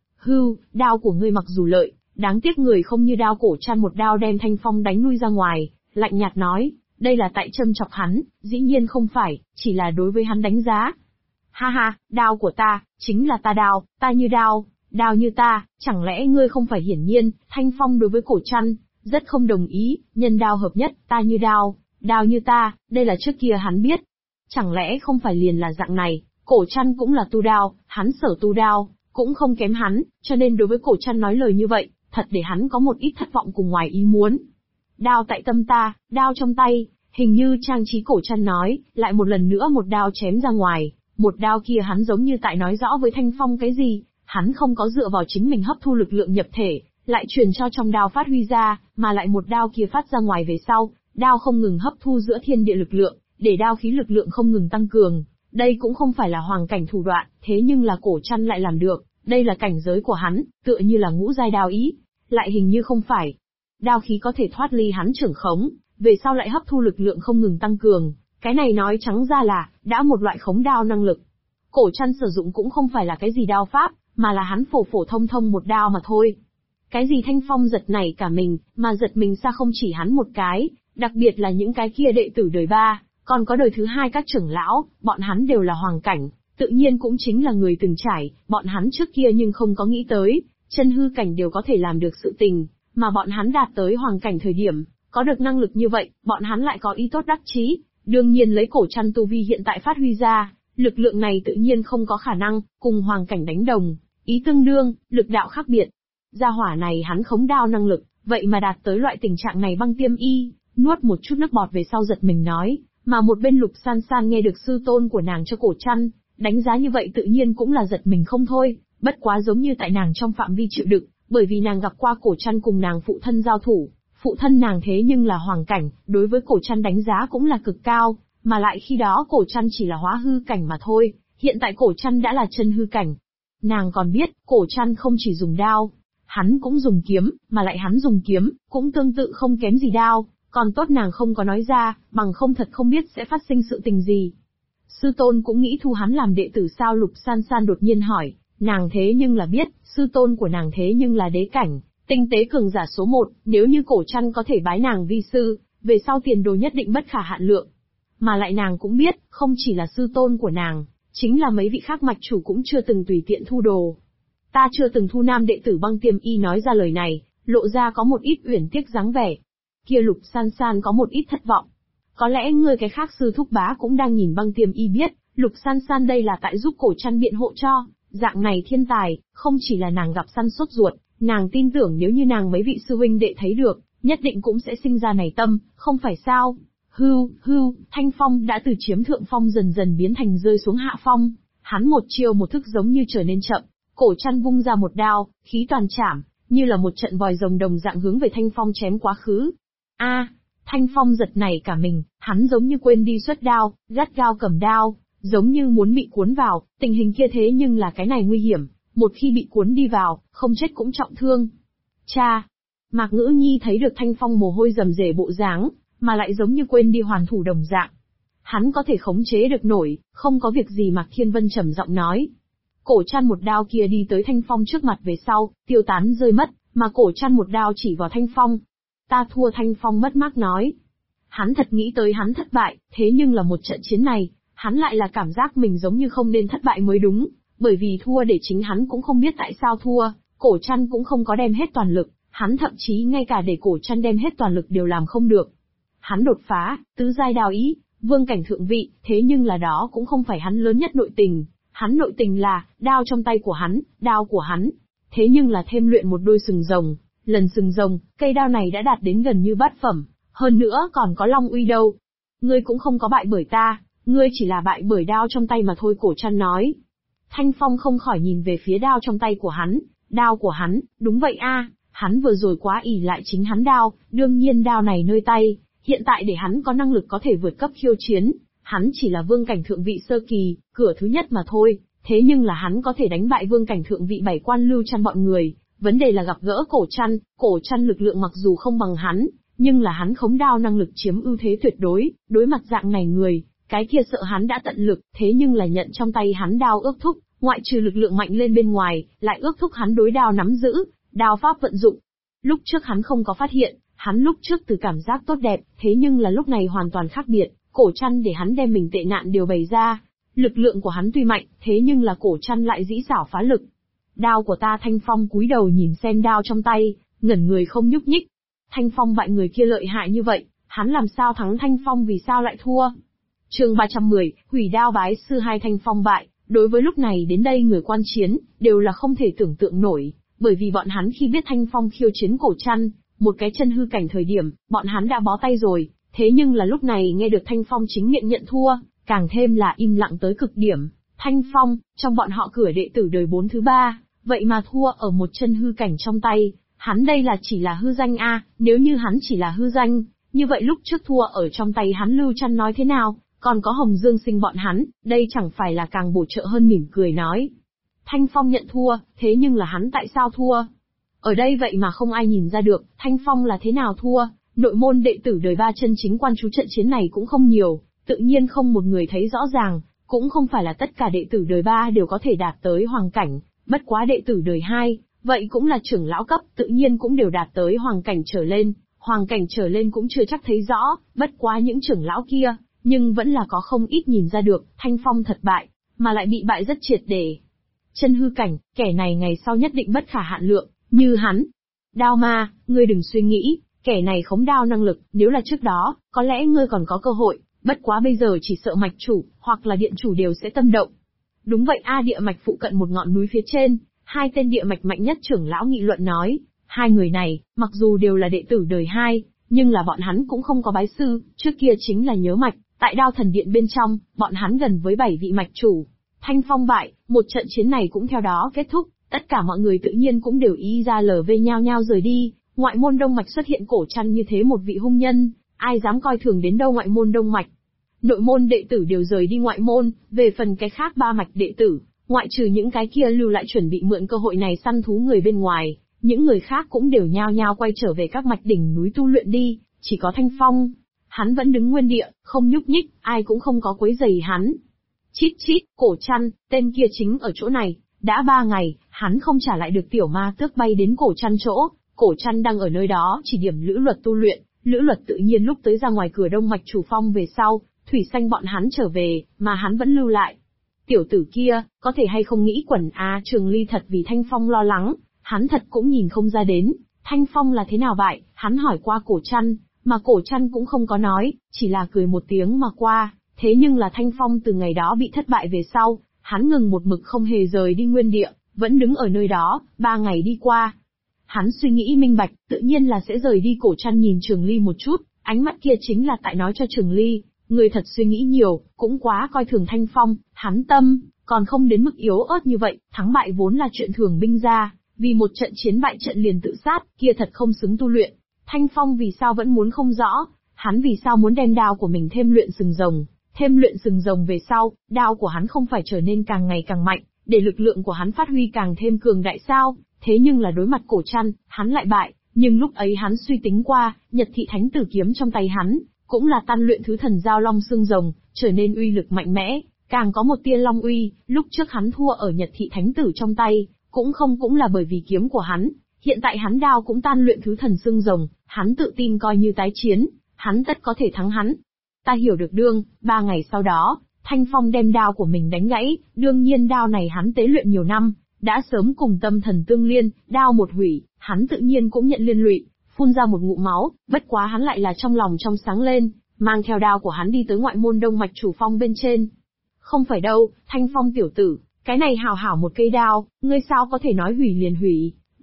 Đao của ngươi mặc dù lợi, đáng tiếc người không như đao Cổ Trăn một đao đem Thanh Phong đánh lui ra ngoài, lạnh nhạt nói, đây là tại châm chọc hắn, dĩ nhiên không phải, chỉ là đối với hắn đánh giá. Ha ha, đao của ta, chính là ta đao, ta như đao như ta, chẳng lẽ ngươi không phải? Hiển nhiên, Thanh Phong đối với Cổ Trăn rất không đồng ý, nhân đao hợp nhất, ta như đao như ta, đây là trước kia hắn biết. Chẳng lẽ không phải liền là dạng này, Cổ Trăn cũng là tu đao, hắn sở tu đao, cũng không kém hắn, cho nên đối với Cổ Trăn nói lời như vậy, thật để hắn có một ít thất vọng cùng ngoài ý muốn. Đao tại tâm ta, đao trong tay, hình như trang trí Cổ Trăn nói, lại một lần nữa một đao chém ra ngoài, một đao kia hắn giống như tại nói rõ với Thanh Phong cái gì, hắn không có dựa vào chính mình hấp thu lực lượng nhập thể, lại truyền cho trong đao phát huy ra, mà lại một đao kia phát ra ngoài về sau, đao không ngừng hấp thu giữa thiên địa lực lượng, để đao khí lực lượng không ngừng tăng cường. Đây cũng không phải là hoàng cảnh thủ đoạn, thế nhưng là Cổ Trăn lại làm được, đây là cảnh giới của hắn, tựa như là ngũ giai đao ý, lại hình như không phải. Đao khí có thể thoát ly hắn trưởng khống, về sau lại hấp thu lực lượng không ngừng tăng cường, cái này nói trắng ra là, đã một loại khống đao năng lực. Cổ Trăn sử dụng cũng không phải là cái gì đao pháp, mà là hắn phổ thông một đao mà thôi. Cái gì Thanh Phong giật nảy cả mình, mà giật mình xa không chỉ hắn một cái, đặc biệt là những cái kia đệ tử đời 3, còn có đời thứ 2 các trưởng lão, bọn hắn đều là hoàng cảnh, tự nhiên cũng chính là người từng trải, bọn hắn trước kia nhưng không có nghĩ tới, chân hư cảnh đều có thể làm được sự tình, mà bọn hắn đạt tới hoàng cảnh thời điểm, có được năng lực như vậy, bọn hắn lại có ý tốt đắc chí, đương nhiên lấy Cổ Trăn tu vi hiện tại phát huy ra, lực lượng này tự nhiên không có khả năng cùng hoàng cảnh đánh đồng, ý tương đương, lực đạo khác biệt. Gia hỏa này hắn khống đao năng lực, vậy mà đạt tới loại tình trạng này. Băng Tiêm Y nuốt một chút nước bọt về sau giật mình nói, mà một bên Lục San San nghe được sư tôn của nàng cho Cổ Trăn đánh giá như vậy tự nhiên cũng là giật mình không thôi, bất quá giống như tại nàng trong phạm vi chịu đựng, bởi vì nàng gặp qua Cổ Trăn cùng nàng phụ thân giao thủ, phụ thân nàng thế nhưng là hoàng cảnh, đối với Cổ Trăn đánh giá cũng là cực cao, mà lại khi đó Cổ Trăn chỉ là hóa hư cảnh mà thôi, hiện tại Cổ Trăn đã là chân hư cảnh. Nàng còn biết, Cổ Trăn không chỉ dùng đao, hắn cũng dùng kiếm, mà lại hắn dùng kiếm, cũng tương tự không kém gì đao, còn tốt nàng không có nói ra, bằng không thật không biết sẽ phát sinh sự tình gì. Sư tôn cũng nghĩ thu hắn làm đệ tử sao? Lục San San đột nhiên hỏi, nàng thế nhưng là biết, sư tôn của nàng thế nhưng là đế cảnh, tinh tế cường giả số 1, nếu như Cổ Trăn có thể bái nàng vi sư, về sau tiền đồ nhất định bất khả hạn lượng. Mà lại nàng cũng biết, không chỉ là sư tôn của nàng, chính là mấy vị khác mạch chủ cũng chưa từng tùy tiện thu đồ. Ta chưa từng thu nam đệ tử. Băng Tiêm Y nói ra lời này, lộ ra có một ít uyển tiếc dáng vẻ. Kia Lục San San có một ít thất vọng. Có lẽ người cái khác sư thúc bá cũng đang nhìn. Băng Tiêm Y biết, Lục San San đây là tại giúp Cổ Trăn biện hộ cho, dạng này thiên tài, không chỉ là nàng gặp săn sốt ruột, nàng tin tưởng nếu như nàng mấy vị sư huynh đệ thấy được, nhất định cũng sẽ sinh ra nảy tâm, không phải sao? Thanh Phong đã từ chiếm thượng phong dần dần biến thành rơi xuống hạ phong, hắn một chiêu một thức giống như trở nên chậm, Cổ Trăn vung ra một đao, khí toàn chảm, như là một trận vòi rồng đồng dạng hướng về Thanh Phong chém quá khứ. Thanh Phong giật nảy cả mình, hắn giống như quên đi xuất đao, gắt gao cầm đao, giống như muốn bị cuốn vào, tình hình kia thế nhưng là cái này nguy hiểm, một khi bị cuốn đi vào, không chết cũng trọng thương. Cha! Mạc Ngữ Nhi thấy được Thanh Phong mồ hôi rầm rề bộ dáng, mà lại giống như quên đi hoàn thủ đồng dạng. Hắn có thể khống chế được nổi, không có việc gì. Mạc Thiên Vân trầm giọng nói. Cổ Trăn một đao kia đi tới Thanh Phong trước mặt về sau, tiêu tán rơi mất, mà Cổ Trăn một đao chỉ vào Thanh Phong. Ta thua. Thanh Phong mất mát nói. Hắn thật nghĩ tới hắn thất bại, thế nhưng là một trận chiến này, hắn lại là cảm giác mình giống như không nên thất bại mới đúng, bởi vì thua để chính hắn cũng không biết tại sao thua, Cổ Trăn cũng không có đem hết toàn lực, hắn thậm chí ngay cả để Cổ Trăn đem hết toàn lực đều làm không được. Hắn đột phá, tứ giai đao ý, vương cảnh thượng vị, thế nhưng là đó cũng không phải hắn lớn nhất nội tình, hắn nội tình là, đao trong tay của hắn, đao của hắn, thế nhưng là thêm luyện một đôi sừng rồng, Lần sừng rồng, cây đao này đã đạt đến gần như bát phẩm, hơn nữa còn có long uy đâu. Ngươi cũng không có bại bởi ta, ngươi chỉ là bại bởi đao trong tay mà thôi, Cổ Trăn nói. Thanh Phong không khỏi nhìn về phía đao trong tay của hắn, đao của hắn, đúng vậy a, hắn vừa rồi quá ỷ lại chính hắn đao, đương nhiên đao này nơi tay, hiện tại để hắn có năng lực có thể vượt cấp khiêu chiến, hắn chỉ là vương cảnh thượng vị sơ kỳ, cửa thứ nhất mà thôi, thế nhưng là hắn có thể đánh bại vương cảnh thượng vị 7 quan Lưu Trăn bọn người, vấn đề là gặp gỡ Cổ Trăn lực lượng mặc dù không bằng hắn, nhưng là hắn khống đao năng lực chiếm ưu thế tuyệt đối, đối mặt dạng này người, cái kia sợ hắn đã tận lực, thế nhưng là nhận trong tay hắn đao ước thúc, ngoại trừ lực lượng mạnh lên bên ngoài, lại ước thúc hắn đối đao nắm giữ, đao pháp vận dụng. Lúc trước hắn không có phát hiện, hắn lúc trước từ cảm giác tốt đẹp, thế nhưng là lúc này hoàn toàn khác biệt, Cổ Trăn để hắn đem mình tệ nạn đều bày ra. Lực lượng của hắn tuy mạnh, thế nhưng là Cổ Trăn lại dĩ xảo phá lực. Đao của ta, Thanh Phong cúi đầu nhìn xem đao trong tay, ngẩn người không nhúc nhích. Thanh Phong bại người kia lợi hại như vậy, hắn làm sao thắng Thanh Phong, vì sao lại thua? Chương 310, hủy đao bái sư 2. Thanh Phong bại. Đối với lúc này đến đây người quan chiến, đều là không thể tưởng tượng nổi, bởi vì bọn hắn khi biết Thanh Phong khiêu chiến Cổ Trăn, một cái chân hư cảnh thời điểm, bọn hắn đã bó tay rồi, thế nhưng là lúc này nghe được Thanh Phong chính miệng nhận thua, càng thêm là im lặng tới cực điểm. Thanh Phong, trong bọn họ cửa đệ tử đời 4 thứ 3, vậy mà thua ở một chân hư cảnh trong tay, hắn đây là chỉ là hư danh a, nếu như hắn chỉ là hư danh, như vậy lúc trước thua ở trong tay hắn Lưu Trăn nói thế nào? Còn có Hồng Dương Sinh bọn hắn, đây chẳng phải là càng bổ trợ hơn, mỉm cười nói. Thanh Phong nhận thua, thế nhưng là hắn tại sao thua? Ở đây vậy mà không ai nhìn ra được, Thanh Phong là thế nào thua, nội môn đệ tử đời 3 chân chính quan chú trận chiến này cũng không nhiều, tự nhiên không một người thấy rõ ràng, cũng không phải là tất cả đệ tử đời 3 đều có thể đạt tới hoàng cảnh, bất quá đệ tử đời 2, vậy cũng là trưởng lão cấp, tự nhiên cũng đều đạt tới hoàng cảnh trở lên cũng chưa chắc thấy rõ, bất quá những trưởng lão kia, nhưng vẫn là có không ít nhìn ra được, Thanh Phong thật bại, mà lại bị bại rất triệt để. Chân hư cảnh, kẻ này ngày sau nhất định bất khả hạn lượng, như hắn. Đao ma, ngươi đừng suy nghĩ, kẻ này khống đao năng lực, nếu là trước đó, có lẽ ngươi còn có cơ hội, bất quá bây giờ chỉ sợ mạch chủ, hoặc là điện chủ đều sẽ tâm động. Đúng vậy a, địa mạch phụ cận một ngọn núi phía trên, 2 tên địa mạch mạnh nhất trưởng lão nghị luận nói, 2 người này, mặc dù đều là đệ tử đời 2, nhưng là bọn hắn cũng không có bái sư, trước kia chính là nhớ mạch. Tại Đao Thần Điện bên trong, bọn hắn gần với 7 vị mạch chủ. Thanh Phong bại, một trận chiến này cũng theo đó kết thúc, tất cả mọi người tự nhiên cũng đều ý ra lờ vê nhao nhao rời đi. Ngoại môn Đông Mạch xuất hiện Cổ Trăn như thế một vị hung nhân, ai dám coi thường đến đâu ngoại môn Đông Mạch. Nội môn đệ tử đều rời đi ngoại môn, về phần cái khác 3 mạch đệ tử, ngoại trừ những cái kia lưu lại chuẩn bị mượn cơ hội này săn thú người bên ngoài, những người khác cũng đều nhao nhao quay trở về các mạch đỉnh núi tu luyện đi, chỉ có Thanh Phong. Hắn vẫn đứng nguyên địa, không nhúc nhích, ai cũng không có quấy rầy hắn. Chít chít, Cổ Trăn, tên kia chính ở chỗ này, đã 3 ngày, hắn không trả lại được tiểu ma tước bay đến Cổ Trăn chỗ, Cổ Trăn đang ở nơi đó chỉ điểm Lữ Luật tu luyện, Lữ Luật tự nhiên lúc tới ra ngoài cửa Đông Mạch chủ phong về sau, Thủy Xanh bọn hắn trở về, mà hắn vẫn lưu lại. Tiểu tử kia, có thể hay không nghĩ quẩn Trường Ly thật vì Thanh Phong lo lắng, hắn thật cũng nhìn không ra đến, Thanh Phong là thế nào bại, hắn hỏi qua Cổ Trăn. Mà Cổ Trăn cũng không có nói, chỉ là cười một tiếng mà qua, thế nhưng là Thanh Phong từ ngày đó bị thất bại về sau, hắn ngừng một mực không hề rời đi nguyên địa, vẫn đứng ở nơi đó, 3 ngày đi qua. Hắn suy nghĩ minh bạch, tự nhiên là sẽ rời đi. Cổ Trăn nhìn Trường Ly một chút, ánh mắt kia chính là tại nói cho Trường Ly, người thật suy nghĩ nhiều, cũng quá coi thường Thanh Phong, hắn tâm, còn không đến mức yếu ớt như vậy, thắng bại vốn là chuyện thường binh ra, vì một trận chiến bại trận liền tự sát, kia thật không xứng tu luyện. Thanh Phong vì sao vẫn muốn không rõ, hắn vì sao muốn đem đao của mình thêm luyện sừng rồng về sau, đao của hắn không phải trở nên càng ngày càng mạnh, để lực lượng của hắn phát huy càng thêm cường đại sao, thế nhưng là đối mặt Cổ Trăn, hắn lại bại, nhưng lúc ấy hắn suy tính qua, Nhật Thị Thánh Tử kiếm trong tay hắn, cũng là tan luyện thứ thần giao long xương rồng, trở nên uy lực mạnh mẽ, càng có một tia long uy, lúc trước hắn thua ở Nhật Thị Thánh Tử trong tay, cũng là bởi vì kiếm của hắn. Hiện tại hắn đao cũng tan luyện thứ thần xương rồng, hắn tự tin coi như tái chiến, hắn tất có thể thắng hắn. Ta hiểu được đương, 3 ngày sau đó, Thanh Phong đem đao của mình đánh gãy, đương nhiên đao này hắn tế luyện nhiều năm, đã sớm cùng tâm thần tương liên, đao một hủy, hắn tự nhiên cũng nhận liên lụy, phun ra một ngụm máu, bất quá hắn lại là trong lòng trong sáng lên, mang theo đao của hắn đi tới ngoại môn Đông Mạch chủ phong bên trên. Không phải đâu, Thanh Phong tiểu tử, cái này hảo hảo một cây đao, ngươi sao có thể nói hủy liền hủy?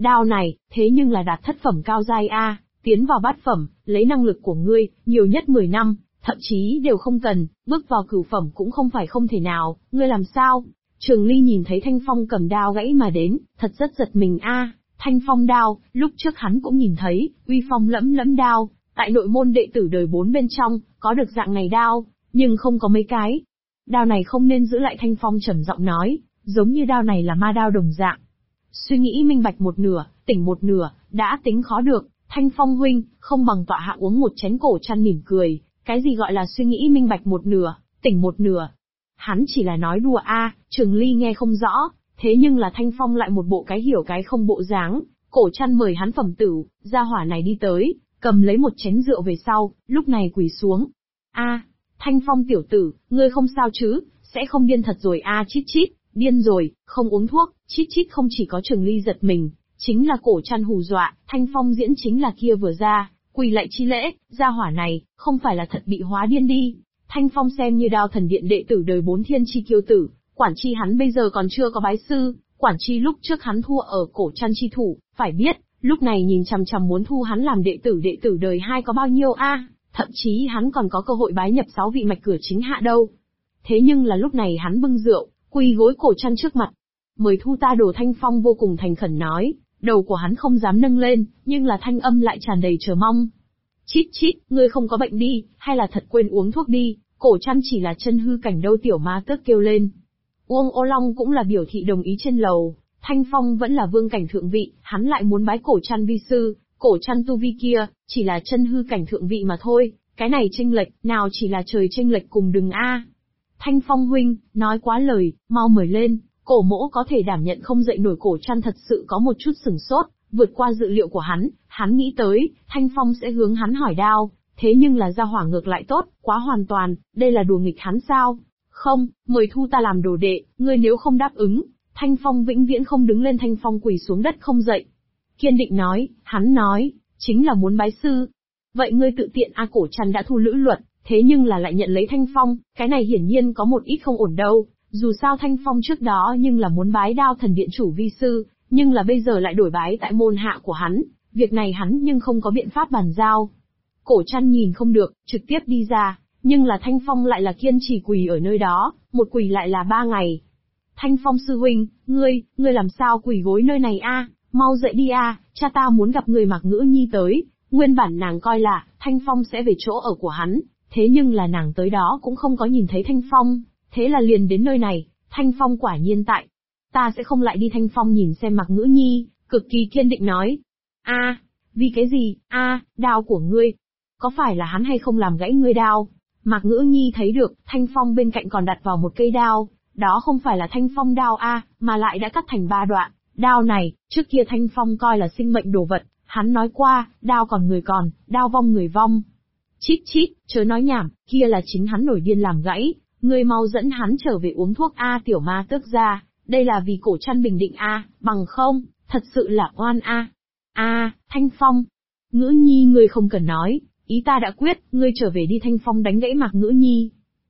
Đao này, thế nhưng là đạt thất phẩm cao giai a, tiến vào bát phẩm, lấy năng lực của ngươi, nhiều nhất 10 năm, thậm chí đều không cần, bước vào cửu phẩm cũng không phải không thể nào, ngươi làm sao? Trường Ly nhìn thấy Thanh Phong cầm đao gãy mà đến, thật rất giật mình a. Thanh Phong đao, lúc trước hắn cũng nhìn thấy, uy phong lẫm lẫm đao, tại nội môn đệ tử đời 4 bên trong, có được dạng này đao, nhưng không có mấy cái. Đao này không nên giữ lại, Thanh Phong trầm giọng nói, giống như đao này là ma đao đồng dạng. Suy nghĩ minh bạch một nửa, tỉnh một nửa, đã tính khó được, Thanh Phong huynh, không bằng tọa hạ uống một chén cổ chăn mỉm cười, cái gì gọi là suy nghĩ minh bạch một nửa, tỉnh một nửa. Hắn chỉ là nói đùa a, Trường Ly nghe không rõ, thế nhưng là Thanh Phong lại một bộ cái hiểu cái không bộ dáng, cổ chăn mời hắn phẩm tử, gia hỏa này đi tới, cầm lấy một chén rượu về sau, lúc này quỳ xuống. A, Thanh Phong tiểu tử, ngươi không sao chứ, sẽ không điên thật rồi a? Chít chít, điên rồi, không uống thuốc, chít chít. Không chỉ có Trường Ly giật mình, chính là cổ chăn hù dọa, Thanh Phong diễn chính là kia vừa ra, quỳ lại chi lễ, gia hỏa này, không phải là thật bị hóa điên đi. Thanh Phong xem như Đao Thần Điện đệ tử đời 4 thiên chi kiêu tử, quản chi hắn bây giờ còn chưa có bái sư, quản chi lúc trước hắn thua ở cổ chăn chi thủ, phải biết, lúc này nhìn chằm chằm muốn thu hắn làm đệ tử đời 2 có bao nhiêu a? Thậm chí hắn còn có cơ hội bái nhập 6 vị mạch cửa chính hạ đâu. Thế nhưng là lúc này hắn bưng rượu, quỳ gối cổ chăn trước mặt. Mời thu ta đồ. Thanh Phong vô cùng thành khẩn nói, đầu của hắn không dám nâng lên, nhưng là thanh âm lại tràn đầy chờ mong. Chít chít, ngươi không có bệnh đi, hay là thật quên uống thuốc đi, cổ chăn chỉ là chân hư cảnh đâu. Tiểu ma tước kêu lên. Uông Ô Long cũng là biểu thị đồng ý trên lầu, Thanh Phong vẫn là vương cảnh thượng vị, hắn lại muốn bái cổ chăn vi sư, cổ chăn tu vi kia, chỉ là chân hư cảnh thượng vị mà thôi, cái này chênh lệch, nào chỉ là trời chênh lệch cùng đừng a. Thanh Phong huynh, nói quá lời, mau mời lên, cổ mỗ có thể đảm nhận không dậy nổi. Cổ chăn thật sự có một chút sửng sốt, vượt qua dự liệu của hắn nghĩ tới, Thanh Phong sẽ hướng hắn hỏi đao, thế nhưng là gia hỏa ngược lại tốt, quá hoàn toàn, đây là đùa nghịch hắn sao? Không, mời thu ta làm đồ đệ, ngươi nếu không đáp ứng, Thanh Phong vĩnh viễn không đứng lên. Thanh Phong quỳ xuống đất không dậy. Kiên định nói, hắn nói, chính là muốn bái sư. Vậy ngươi tự tiện a? Cổ chăn đã thu lữ luật, thế nhưng là lại nhận lấy Thanh Phong, cái này hiển nhiên có một ít không ổn đâu, dù sao Thanh Phong trước đó nhưng là muốn bái Đao Thần Điện chủ vi sư, nhưng là bây giờ lại đổi bái tại môn hạ của hắn, việc này hắn nhưng không có biện pháp bàn giao. Cổ chăn nhìn không được, trực tiếp đi ra, nhưng là Thanh Phong lại là kiên trì quỳ ở nơi đó, một quỳ lại là 3 ngày. Thanh Phong sư huynh, ngươi làm sao quỳ gối nơi này a? Mau dậy đi a, cha ta muốn gặp người. Mạc Ngữ Nhi tới, nguyên bản nàng coi là Thanh Phong sẽ về chỗ ở của hắn, thế nhưng là nàng tới đó cũng không có nhìn thấy Thanh Phong, thế là liền đến nơi này. Thanh Phong quả nhiên tại, ta sẽ không lại đi. Thanh Phong nhìn xem Mạc Ngữ Nhi, cực kỳ kiên định nói. A, vì cái gì? A, đao của ngươi, có phải là hắn hay không làm gãy ngươi đao? Mạc Ngữ Nhi thấy được, Thanh Phong bên cạnh còn đặt vào một cây đao, đó không phải là Thanh Phong đao a, mà lại đã cắt thành 3 đoạn. Đao này, trước kia Thanh Phong coi là sinh mệnh đồ vật, hắn nói qua, đao còn người còn, đao vong người vong. Chít chít, chớ nói nhảm, kia là chính hắn nổi điên làm gãy, ngươi mau dẫn hắn trở về uống thuốc a. Tiểu ma tước ra, đây là vì cổ chăn bình định a, bằng không, thật sự là oan a. A, Thanh Phong, Ngữ Nhi ngươi không cần nói, ý ta đã quyết, ngươi trở về đi. Thanh Phong đánh gãy Mạc Ngữ Nhi.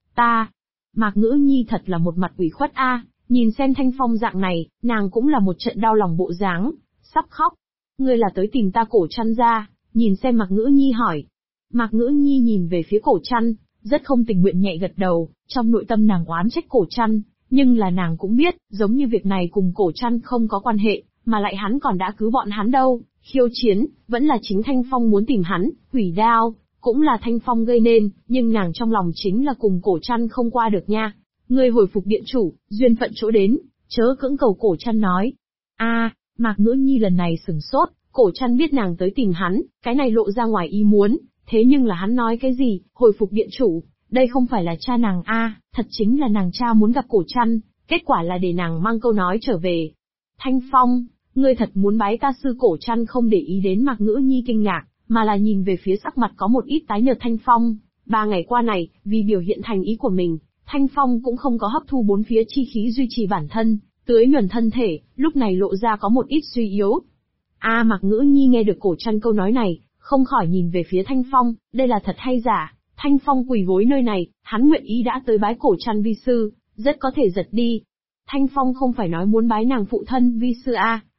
Mạc Ngữ Nhi thật là một mặt ủy khuất a, nhìn xem Thanh Phong dạng này, nàng cũng là một trận đau lòng bộ dáng, sắp khóc. Ngươi là tới tìm ta? Cổ chăn ra, nhìn xem Mạc Ngữ Nhi hỏi. Mạc Ngữ Nhi nhìn về phía cổ chăn, rất không tình nguyện nhẹ gật đầu, trong nội tâm nàng oán trách cổ chăn, nhưng là nàng cũng biết, giống như việc này cùng cổ chăn không có quan hệ, mà lại hắn còn đã cứu bọn hắn đâu, khiêu chiến, vẫn là chính Thanh Phong muốn tìm hắn, hủy đao, cũng là Thanh Phong gây nên, nhưng nàng trong lòng chính là cùng cổ chăn không qua được nha. Ngươi hồi phục điện chủ, duyên phận chỗ đến, chớ cưỡng cầu. Cổ chăn nói. A, Mạc Ngữ Nhi lần này sửng sốt, cổ chăn biết nàng tới tìm hắn, cái này lộ ra ngoài ý muốn, thế nhưng là hắn nói cái gì, hồi phục điện chủ, đây không phải là cha nàng a, thật chính là nàng cha muốn gặp cổ chăn, kết quả là để nàng mang câu nói trở về. Thanh Phong, ngươi thật muốn bái ta sư? Cổ chăn không để ý đến Mạc Ngữ Nhi kinh ngạc, mà là nhìn về phía sắc mặt có một ít tái nhợt Thanh Phong. 3 ngày qua này, vì biểu hiện thành ý của mình, Thanh Phong cũng không có hấp thu 4 phía chi khí duy trì bản thân, tưới nhuần thân thể, lúc này lộ ra có một ít suy yếu. A, Mạc Ngữ Nhi nghe được cổ chăn câu nói này, không khỏi nhìn về phía Thanh Phong, đây là thật hay giả? Thanh Phong quỳ gối nơi này, hắn nguyện ý đã tới bái cổ chăn vi sư, rất có thể giật đi. Thanh Phong không phải nói muốn bái nàng phụ thân vi sư a,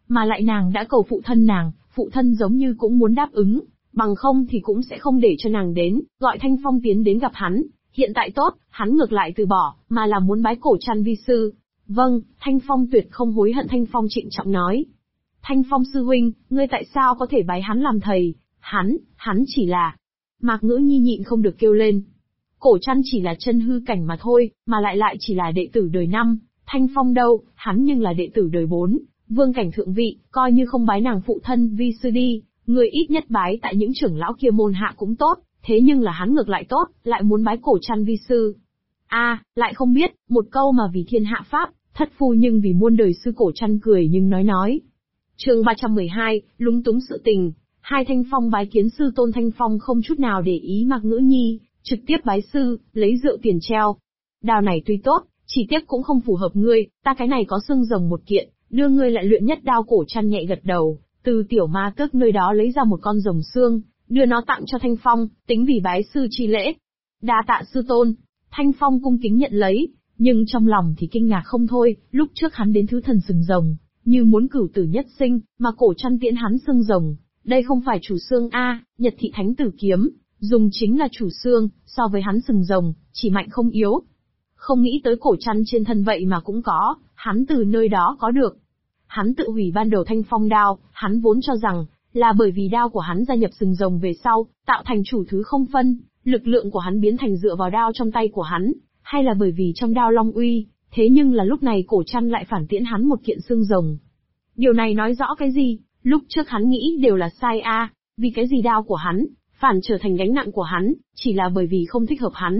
Mà lại nàng đã cầu phụ thân nàng, phụ thân giống như cũng muốn đáp ứng, bằng không thì cũng sẽ không để cho nàng đến, gọi Thanh Phong tiến đến gặp hắn. Hiện tại tốt, hắn ngược lại từ bỏ, mà là muốn bái Cổ Trăn vi sư. Vâng, Thanh Phong tuyệt không hối hận. Thanh Phong trịnh trọng nói. Thanh Phong sư huynh, ngươi tại sao có thể bái hắn làm thầy? Hắn chỉ là... Mạc Ngữ Nhi nhịn không được kêu lên. Cổ Trăn chỉ là chân hư cảnh mà thôi, mà lại chỉ là đệ tử đời 5, Thanh Phong đâu, hắn nhưng là đệ tử đời 4, vương cảnh thượng vị, coi như không bái nàng phụ thân vi sư đi, người ít nhất bái tại những trưởng lão kia môn hạ cũng tốt, thế nhưng là hắn ngược lại tốt, lại muốn bái Cổ Trăn vi sư. Lại không biết, một câu mà vì thiên hạ pháp, thất phu nhưng vì muôn đời sư. Cổ Trăn cười nhưng nói. Chương 312, lúng túng sự tình. Hai Thanh Phong bái kiến sư tôn. Thanh Phong không chút nào để ý Mạc Ngữ Nhi, trực tiếp bái sư, lấy rượu tiền treo. Đao này tuy tốt, chỉ tiếc cũng không phù hợp ngươi, ta cái này có xương rồng một kiện, đưa ngươi lại luyện nhất đao. Cổ Trăn nhẹ gật đầu, từ tiểu ma tước nơi đó lấy ra một con rồng xương, đưa nó tặng cho Thanh Phong, tính vì bái sư chi lễ. Đa tạ sư tôn. Thanh Phong cung kính nhận lấy, nhưng trong lòng thì kinh ngạc không thôi. Lúc trước hắn đến thứ thần sừng rồng, như muốn cửu tử nhất sinh, mà Cổ Trăn tiễn hắn xương rồng. Đây không phải chủ xương Nhật thị thánh tử kiếm, dùng chính là chủ xương, so với hắn sừng rồng, chỉ mạnh không yếu. Không nghĩ tới Cổ Trăn trên thân vậy mà cũng có, hắn từ nơi đó có được. Hắn tự hủy ban đầu Thanh Phong đao, hắn vốn cho rằng, là bởi vì đao của hắn gia nhập sừng rồng về sau, tạo thành chủ thứ không phân, lực lượng của hắn biến thành dựa vào đao trong tay của hắn, hay là bởi vì trong đao long uy, thế nhưng là lúc này Cổ Trăn lại phản tiễn hắn một kiện xương rồng. Điều này nói rõ cái gì? Lúc trước hắn nghĩ đều là sai vì cái gì đao của hắn, phản trở thành gánh nặng của hắn, chỉ là bởi vì không thích hợp hắn.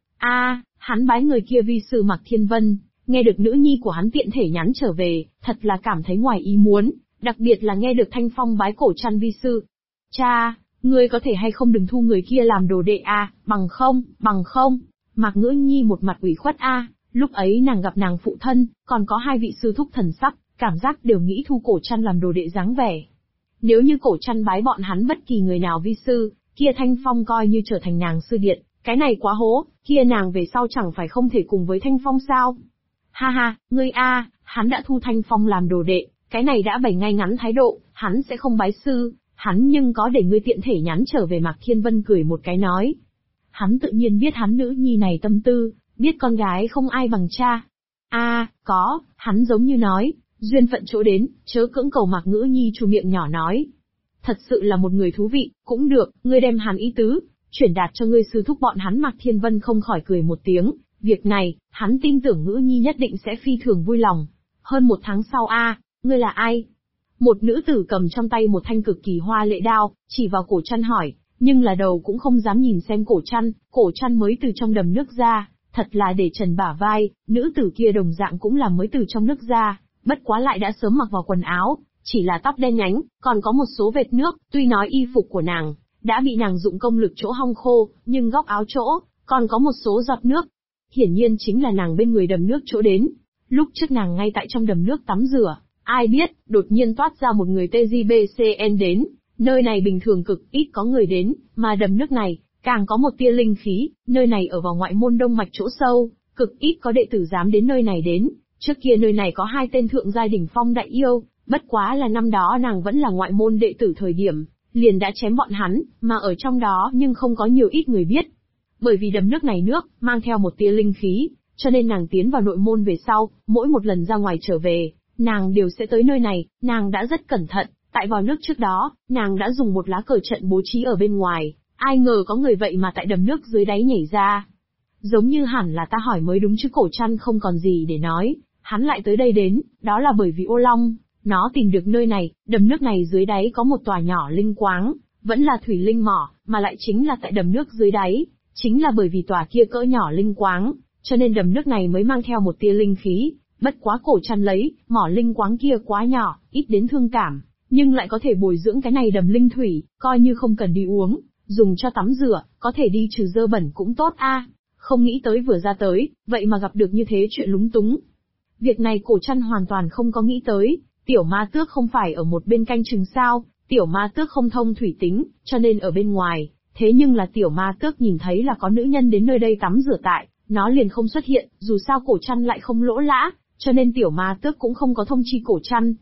Hắn bái người kia vi sư Mạc Thiên Vân, nghe được nữ nhi của hắn tiện thể nhắn trở về, thật là cảm thấy ngoài ý muốn, đặc biệt là nghe được Thanh Phong bái Cổ Trăn vi sư. Cha, ngươi có thể hay không đừng thu người kia làm đồ đệ bằng không. Mạc Ngữ Nhi một mặt ủy khuất lúc ấy nàng gặp nàng phụ thân, còn có hai vị sư thúc thần sắc, cảm giác đều nghĩ thu Cổ Trăn làm đồ đệ dáng vẻ. Nếu như Cổ Trăn bái bọn hắn bất kỳ người nào vi sư, kia Thanh Phong coi như trở thành nàng sư điện, cái này quá hố, kia nàng về sau chẳng phải không thể cùng với Thanh Phong sao? Ha, ngươi hắn đã thu Thanh Phong làm đồ đệ, cái này đã bày ngay ngắn thái độ, hắn sẽ không bái sư, hắn nhưng có để ngươi tiện thể nhắn trở về. Mạc Thiên Vân cười một cái nói. Hắn tự nhiên biết hắn nữ nhi này tâm tư, biết con gái không ai bằng cha. Có, hắn giống như nói, duyên phận chỗ đến, chớ cưỡng cầu. Mạc Ngữ Nhi chu miệng nhỏ nói. Thật sự là một người thú vị, cũng được, ngươi đem hắn ý tứ, chuyển đạt cho ngươi sư thúc bọn hắn. Mạc Thiên Vân không khỏi cười một tiếng, việc này, hắn tin tưởng Ngữ Nhi nhất định sẽ phi thường vui lòng. Hơn một tháng sau ngươi là ai? Một nữ tử cầm trong tay một thanh cực kỳ hoa lệ đao, chỉ vào Cổ Trăn hỏi, nhưng là đầu cũng không dám nhìn xem Cổ Trăn mới từ trong đầm nước ra, thật là để trần bả vai. Nữ tử kia đồng dạng cũng là mới từ trong nước ra, bất quá lại đã sớm mặc vào quần áo, chỉ là tóc đen nhánh, còn có một số vệt nước. Tuy nói y phục của nàng đã bị nàng dụng công lực chỗ hong khô, nhưng góc áo chỗ còn có một số giọt nước. Hiển nhiên chính là nàng bên người đầm nước chỗ đến. Lúc trước nàng ngay tại trong đầm nước tắm rửa, ai biết, đột nhiên toát ra một người TJBCN đến. Nơi này bình thường cực ít có người đến, mà đầm nước này càng có một tia linh khí. Nơi này ở vào ngoại môn đông mạch chỗ sâu, cực ít có đệ tử dám đến nơi này đến. Trước kia nơi này có 2 tên thượng giai đỉnh phong đại yêu, bất quá là năm đó nàng vẫn là ngoại môn đệ tử thời điểm, liền đã chém bọn hắn, mà ở trong đó nhưng không có nhiều ít người biết. Bởi vì đầm nước này nước mang theo một tia linh khí, cho nên nàng tiến vào nội môn về sau, mỗi một lần ra ngoài trở về, nàng đều sẽ tới nơi này. Nàng đã rất cẩn thận, tại vào nước trước đó, nàng đã dùng một lá cờ trận bố trí ở bên ngoài, ai ngờ có người vậy mà tại đầm nước dưới đáy nhảy ra. Giống như hẳn là ta hỏi mới đúng chứ. Cổ Trăn không còn gì để nói, hắn lại tới đây đến, đó là bởi vì Ô Long, nó tìm được nơi này. Đầm nước này dưới đáy có một tòa nhỏ linh quáng, vẫn là thủy linh mỏ, mà lại chính là tại đầm nước dưới đáy, chính là bởi vì tòa kia cỡ nhỏ linh quáng, cho nên đầm nước này mới mang theo một tia linh khí. Bất quá Cổ Trăn lấy, mỏ linh quáng kia quá nhỏ, ít đến thương cảm, nhưng lại có thể bồi dưỡng cái này đầm linh thủy, coi như không cần đi uống, dùng cho tắm rửa, có thể đi trừ dơ bẩn cũng tốt Không nghĩ tới vừa ra tới, vậy mà gặp được như thế chuyện lúng túng. Việc này Cổ Trăn hoàn toàn không có nghĩ tới, tiểu ma tước không phải ở một bên canh chừng sao, tiểu ma tước không thông thủy tính, cho nên ở bên ngoài, thế nhưng là tiểu ma tước nhìn thấy là có nữ nhân đến nơi đây tắm rửa tại, nó liền không xuất hiện, dù sao Cổ Trăn lại không lỗ lã, cho nên tiểu ma tước cũng không có thông chi Cổ Trăn.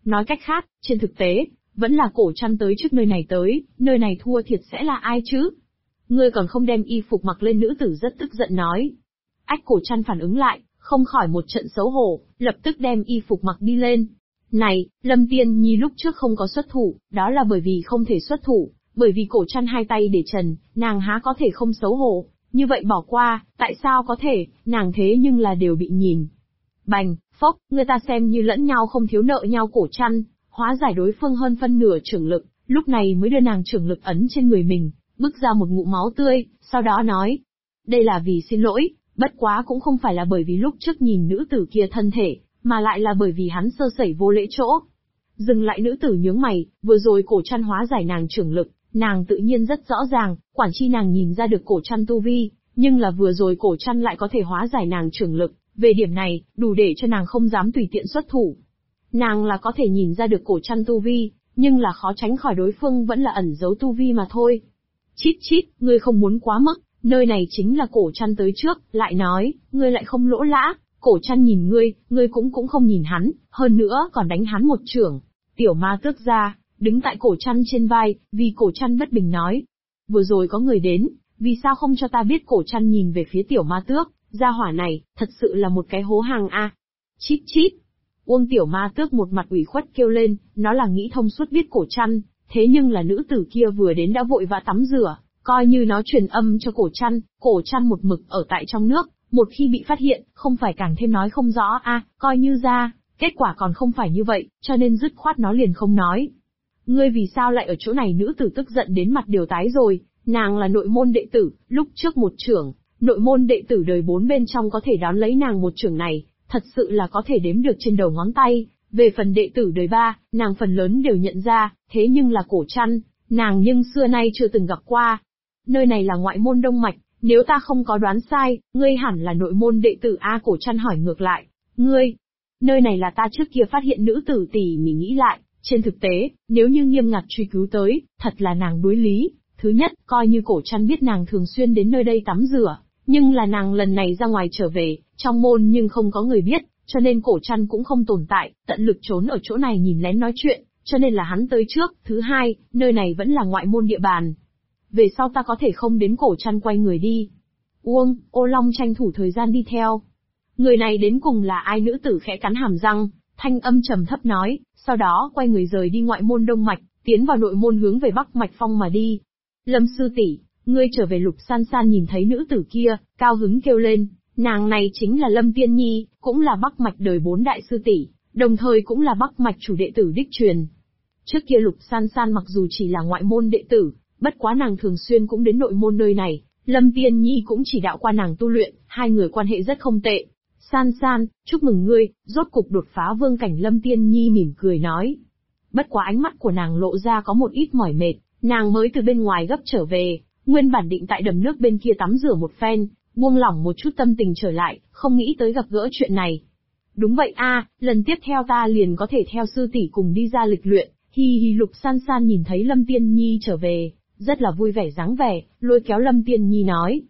Nói cách khác, trên thực tế, vẫn là Cổ Trăn tới trước nơi này thua thiệt sẽ là ai chứ? Ngươi còn không đem y phục mặc lên, nữ tử rất tức giận nói. Ách, Cổ Trăn phản ứng lại, không khỏi một trận xấu hổ, lập tức đem y phục mặc đi lên. Này, Lâm Tiên Nhi lúc trước không có xuất thủ, đó là bởi vì không thể xuất thủ, bởi vì Cổ Trăn hai tay để trần, nàng há có thể không xấu hổ, như vậy bỏ qua, tại sao có thể, nàng thế nhưng là đều bị nhìn. Bành, phốc, người ta xem như lẫn nhau không thiếu nợ nhau. Cổ Trăn hóa giải đối phương hơn phân nửa trưởng lực, lúc này mới đưa nàng trưởng lực ấn trên người mình, bức ra một ngụm máu tươi, sau đó nói. Đây là vì xin lỗi, bất quá cũng không phải là bởi vì lúc trước nhìn nữ tử kia thân thể, mà lại là bởi vì hắn sơ sẩy vô lễ chỗ. Dừng lại, nữ tử nhướng mày, vừa rồi Cổ Trăn hóa giải nàng trưởng lực, nàng tự nhiên rất rõ ràng, quản chi nàng nhìn ra được Cổ Trăn tu vi, nhưng là vừa rồi Cổ Trăn lại có thể hóa giải nàng trưởng lực, về điểm này, đủ để cho nàng không dám tùy tiện xuất thủ. Nàng là có thể nhìn ra được Cổ Trăn tu vi, nhưng là khó tránh khỏi đối phương vẫn là ẩn giấu tu vi mà thôi. Chít chít, ngươi không muốn quá mức, nơi này chính là Cổ Trăn tới trước, lại nói, ngươi lại không lỗ lã, Cổ Trăn nhìn ngươi cũng không nhìn hắn, hơn nữa còn đánh hắn một chưởng. Tiểu ma tước ra, đứng tại Cổ Trăn trên vai, vì Cổ Trăn bất bình nói. Vừa rồi có người đến, vì sao không cho ta biết? Cổ Trăn nhìn về phía tiểu ma tước, gia hỏa này, thật sự là một cái hố hàng a. Chít chít. Uông tiểu ma tước một mặt ủy khuất kêu lên, nó là nghĩ thông suốt biết Cổ Trăn, thế nhưng là nữ tử kia vừa đến đã vội vã tắm rửa, coi như nó truyền âm cho Cổ Trăn một mực ở tại trong nước, một khi bị phát hiện, không phải càng thêm nói không rõ a, coi như ra, kết quả còn không phải như vậy, cho nên dứt khoát nó liền không nói. Ngươi vì sao lại ở chỗ này? Nữ tử tức giận đến mặt đều tái rồi, nàng là nội môn đệ tử, lúc trước một chưởng, nội môn đệ tử đời 4 bên trong có thể đón lấy nàng một chưởng này, thật sự là có thể đếm được trên đầu ngón tay. Về phần đệ tử đời 3, nàng phần lớn đều nhận ra, thế nhưng là Cổ Trăn, nàng nhưng xưa nay chưa từng gặp qua. Nơi này là ngoại môn Đông Mạch, nếu ta không có đoán sai, ngươi hẳn là nội môn đệ tử a. Cổ Trăn hỏi ngược lại, ngươi, nơi này là ta trước kia phát hiện. Nữ tử tỉ mỉ nghĩ lại, trên thực tế, nếu như nghiêm ngặt truy cứu tới, thật là nàng đối lý. Thứ nhất, coi như Cổ Trăn biết nàng thường xuyên đến nơi đây tắm rửa, nhưng là nàng lần này ra ngoài trở về, trong môn nhưng không có người biết, cho nên Cổ Trăn cũng không tồn tại, tận lực trốn ở chỗ này nhìn lén nói chuyện, cho nên là hắn tới trước. Thứ hai, nơi này vẫn là ngoại môn địa bàn. Về sau ta có thể không đến. Cổ Trăn quay người đi. Uông, Ô Long tranh thủ thời gian đi theo. Người này đến cùng là ai? Nữ tử khẽ cắn hàm răng, thanh âm trầm thấp nói, sau đó quay người rời đi ngoại môn Đông Mạch, tiến vào nội môn hướng về Bắc Mạch Phong mà đi. Lâm sư tỷ, ngươi trở về. Lục San San nhìn thấy nữ tử kia, cao hứng kêu lên, nàng này chính là Lâm Tiên Nhi, cũng là Bắc Mạch đời 4 đại sư tỷ, đồng thời cũng là Bắc Mạch chủ đệ tử đích truyền. Trước kia Lục San San mặc dù chỉ là ngoại môn đệ tử, bất quá nàng thường xuyên cũng đến nội môn nơi này, Lâm Tiên Nhi cũng chỉ đạo qua nàng tu luyện, hai người quan hệ rất không tệ. San San, chúc mừng ngươi, rốt cục đột phá vương cảnh. Lâm Tiên Nhi mỉm cười nói. Bất quá ánh mắt của nàng lộ ra có một ít mỏi mệt, nàng mới từ bên ngoài gấp trở về, nguyên bản định tại đầm nước bên kia tắm rửa một phen, buông lỏng một chút tâm tình trở lại, không nghĩ tới gặp gỡ chuyện này. Đúng vậy a, lần tiếp theo ta liền có thể theo sư tỷ cùng đi ra lịch luyện, hi hi. Lục San San nhìn thấy Lâm Tiên Nhi trở về, rất là vui vẻ dáng vẻ, lôi kéo Lâm Tiên Nhi nói.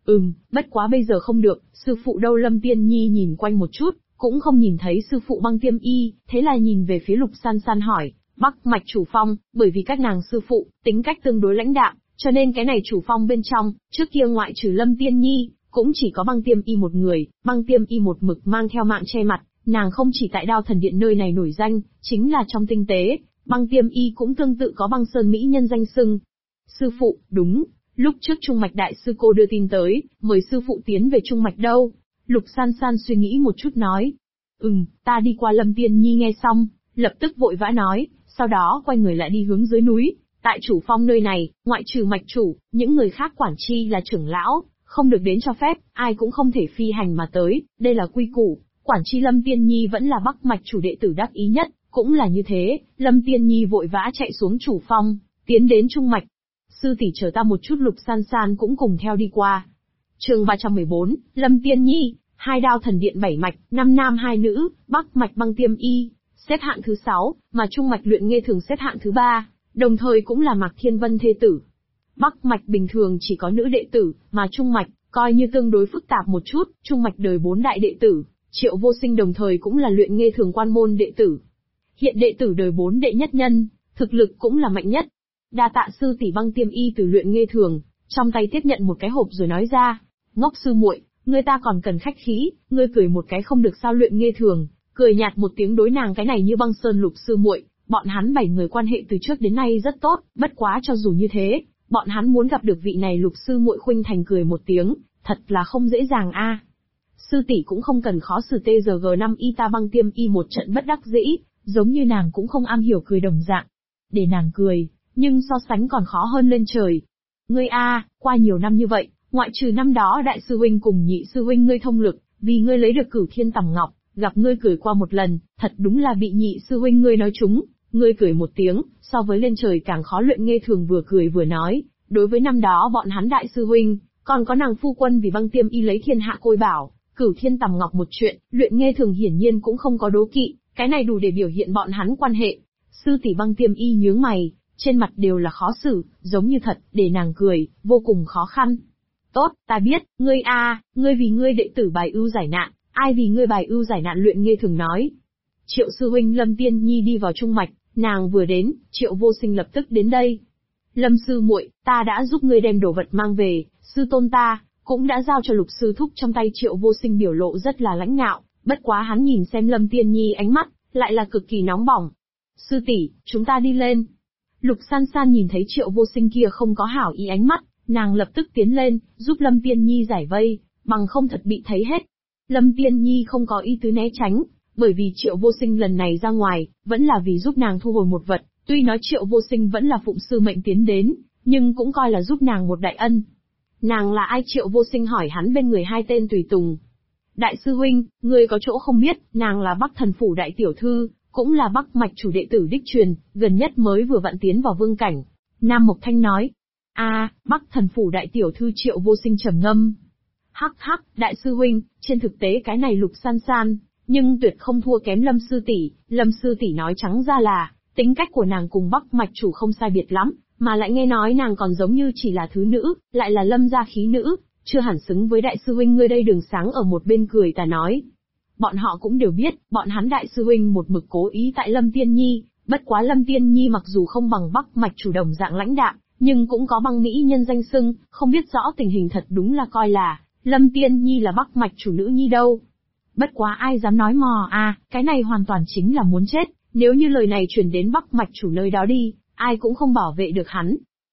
Bất quá bây giờ không được, sư phụ đâu? Lâm Tiên Nhi nhìn quanh một chút, cũng không nhìn thấy sư phụ Băng Tiêm Y, thế là nhìn về phía Lục San San hỏi, Bắc Mạch chủ phong, bởi vì các nàng sư phụ, tính cách tương đối lãnh đạm, cho nên cái này chủ phong bên trong, trước kia ngoại trừ Lâm Tiên Nhi, cũng chỉ có Băng Tiêm Y một người. Băng Tiêm Y một mực mang theo mạng che mặt, nàng không chỉ tại Đao Thần Điện nơi này nổi danh, chính là trong tinh tế, Băng Tiêm Y cũng tương tự có Băng Sơn mỹ nhân danh xưng. Sư phụ, đúng, lúc trước Trung Mạch đại sư cô đưa tin tới, mời sư phụ tiến về Trung Mạch đâu? Lục San San suy nghĩ một chút nói. Ta đi qua. Lâm Tiên Nhi nghe xong, lập tức vội vã nói, sau đó quay người lại đi hướng dưới núi. Tại chủ phong nơi này, ngoại trừ mạch chủ, những người khác quản chi là trưởng lão, không được đến cho phép, ai cũng không thể phi hành mà tới, đây là quy củ. Quản chi Lâm Tiên Nhi vẫn là Bắc Mạch chủ đệ tử đắc ý nhất, cũng là như thế. Lâm Tiên Nhi vội vã chạy xuống chủ phong, tiến đến Trung Mạch. Sư tỷ chờ ta một chút. Lục San San cũng cùng theo đi qua. Chương 314, Lâm Tiên Nhi, hai Đao Thần Điện 7 mạch, 5 nam 2 nữ, Bắc Mạch Băng Tiêm Y, xếp hạng thứ 6, mà Trung Mạch Luyện Nghe Thường xếp hạng thứ 3, đồng thời cũng là Mạc Thiên Vân thê tử. Bắc Mạch bình thường chỉ có nữ đệ tử, mà Trung Mạch, coi như tương đối phức tạp một chút, Trung Mạch đời 4 đại đệ tử, Triệu Vô Sinh đồng thời cũng là Luyện Nghe Thường quan môn đệ tử. hiện đệ tử đời 4 đệ nhất nhân, thực lực cũng là mạnh nhất. Đa tạ sư tỷ. Băng Tiêm Y từ Luyện Nghê Thường, trong tay tiếp nhận một cái hộp rồi nói ra, ngốc sư muội, người ta còn cần khách khí, ngươi cười một cái không được sao? Luyện Nghê Thường cười nhạt một tiếng, đối nàng cái này như băng sơn. Lục sư muội, bọn hắn 7 người quan hệ từ trước đến nay rất tốt, bất quá cho dù như thế, bọn hắn muốn gặp được vị này Lục sư muội. Khuynh Thành cười một tiếng, thật là không dễ dàng a. Sư tỷ cũng không cần khó xử. TGG5 y ta. Băng Tiêm Y một trận bất đắc dĩ, giống như nàng cũng không am hiểu cười đồng dạng. Để nàng cười, nhưng so sánh còn khó hơn lên trời. Ngươi a, qua nhiều năm như vậy, ngoại trừ năm đó đại sư huynh cùng nhị sư huynh ngươi thông lực, vì ngươi lấy được Cửu Thiên Tầm Ngọc, gặp ngươi cười qua một lần, thật đúng là bị nhị sư huynh ngươi nói trúng. Ngươi cười một tiếng, so với lên trời càng khó. Luyện Nghê Thường vừa cười vừa nói, đối với năm đó bọn hắn đại sư huynh, còn có nàng phu quân vì Băng Tiêm Y lấy thiên hạ côi bảo, Cửu Thiên Tầm Ngọc một chuyện, Luyện Nghê Thường hiển nhiên cũng không có đố kỵ, cái này đủ để biểu hiện bọn hắn quan hệ. Sư tỷ. Băng Tiêm Y nhướng mày, trên mặt đều là khó xử, giống như thật, để nàng cười, vô cùng khó khăn. Tốt, ta biết, ngươi a, ngươi vì ngươi đệ tử bài ưu giải nạn, ai vì ngươi bài ưu giải nạn? Luyện Nghê Thường nói. Triệu sư huynh. Lâm Tiên Nhi đi vào trung mạch, nàng vừa đến, Triệu Vô Sinh lập tức đến đây. Lâm sư muội, ta đã giúp ngươi đem đồ vật mang về, sư tôn ta cũng đã giao cho Lục sư thúc trong tay. Triệu Vô Sinh biểu lộ rất là lãnh ngạo, bất quá hắn nhìn xem Lâm Tiên Nhi ánh mắt lại là cực kỳ nóng bỏng. Sư tỷ, chúng ta đi lên. Lục San San nhìn thấy Triệu Vô Sinh kia không có hảo ý ánh mắt, nàng lập tức tiến lên, giúp Lâm Tiên Nhi giải vây, bằng không thật bị thấy hết. Lâm Tiên Nhi không có ý tứ né tránh, bởi vì Triệu Vô Sinh lần này ra ngoài, vẫn là vì giúp nàng thu hồi một vật, tuy nói Triệu Vô Sinh vẫn là phụng sư mệnh tiến đến, nhưng cũng coi là giúp nàng một đại ân. Nàng là ai? Triệu Vô Sinh hỏi hắn bên người hai tên tùy tùng. Đại sư huynh, ngươi có chỗ không biết, nàng là Bắc Thần Phủ đại tiểu thư, cũng là Bắc Mạch chủ đệ tử đích truyền, gần nhất mới vừa vặn tiến vào vương cảnh. Nam Mộc Thanh nói. Bắc Thần Phủ đại tiểu thư. Triệu Vô Sinh trầm ngâm. Hắc hắc, đại sư huynh, trên thực tế cái này Lục San San, nhưng tuyệt không thua kém Lâm sư tỷ. Lâm sư tỷ nói trắng ra là, tính cách của nàng cùng Bắc Mạch chủ không sai biệt lắm, mà lại nghe nói nàng còn giống như chỉ là thứ nữ, lại là Lâm gia khí nữ, chưa hẳn xứng với đại sư huynh ngươi đây. Đường Sáng ở một bên cười ta nói. Bọn họ cũng đều biết, bọn hắn đại sư huynh một mực cố ý tại Lâm Tiên Nhi, bất quá Lâm Tiên Nhi mặc dù không bằng Bắc Mạch chủ đồng dạng lãnh đạm, nhưng cũng có băng mỹ nhân danh xưng, không biết rõ tình hình thật đúng là coi là Lâm Tiên Nhi là Bắc Mạch chủ nữ nhi đâu. Bất quá ai dám nói mò cái này hoàn toàn chính là muốn chết, nếu như lời này truyền đến Bắc Mạch chủ nơi đó đi, ai cũng không bảo vệ được hắn.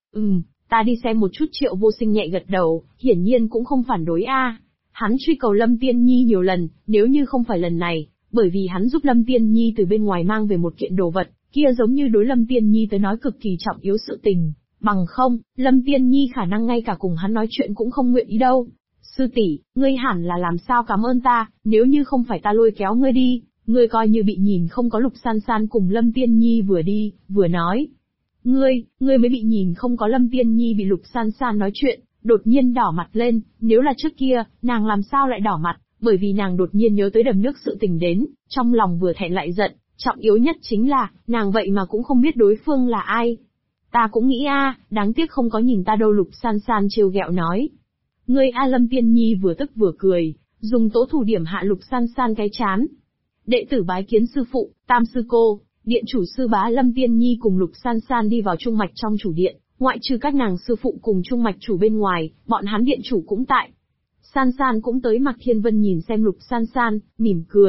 Ta đi xem một chút. Triệu Vô Sinh nhẹ gật đầu, hiển nhiên cũng không phản đối Hắn truy cầu Lâm Tiên Nhi nhiều lần, nếu như không phải lần này, bởi vì hắn giúp Lâm Tiên Nhi từ bên ngoài mang về một kiện đồ vật, kia giống như đối Lâm Tiên Nhi tới nói cực kỳ trọng yếu sự tình, bằng không, Lâm Tiên Nhi khả năng ngay cả cùng hắn nói chuyện cũng không nguyện ý đâu. Sư tỷ, ngươi hẳn là làm sao cảm ơn ta, nếu như không phải ta lôi kéo ngươi đi, ngươi coi như bị nhìn không có. Lục San San cùng Lâm Tiên Nhi vừa đi, vừa nói. Ngươi mới bị nhìn không có. Lâm Tiên Nhi bị Lục San San nói chuyện, đột nhiên đỏ mặt lên, nếu là trước kia, nàng làm sao lại đỏ mặt, bởi vì nàng đột nhiên nhớ tới đầm nước sự tình đến, trong lòng vừa thẹn lại giận, trọng yếu nhất chính là, nàng vậy mà cũng không biết đối phương là ai. Ta cũng nghĩ đáng tiếc không có nhìn ta đâu. Lục San San trêu ghẹo nói. Ngươi Lâm Tiên Nhi vừa tức vừa cười, dùng tố thủ điểm hạ Lục San San cái chán. Đệ tử bái kiến sư phụ, Tam sư cô. Điện chủ sư bá. Lâm Tiên Nhi cùng Lục San San đi vào trung mạch trong chủ điện, ngoại trừ các nàng sư phụ cùng trung mạch chủ bên ngoài, bọn hắn điện chủ cũng tại. San San cũng tới. Mạc Thiên Vân nhìn xem Lục San San, mỉm cười.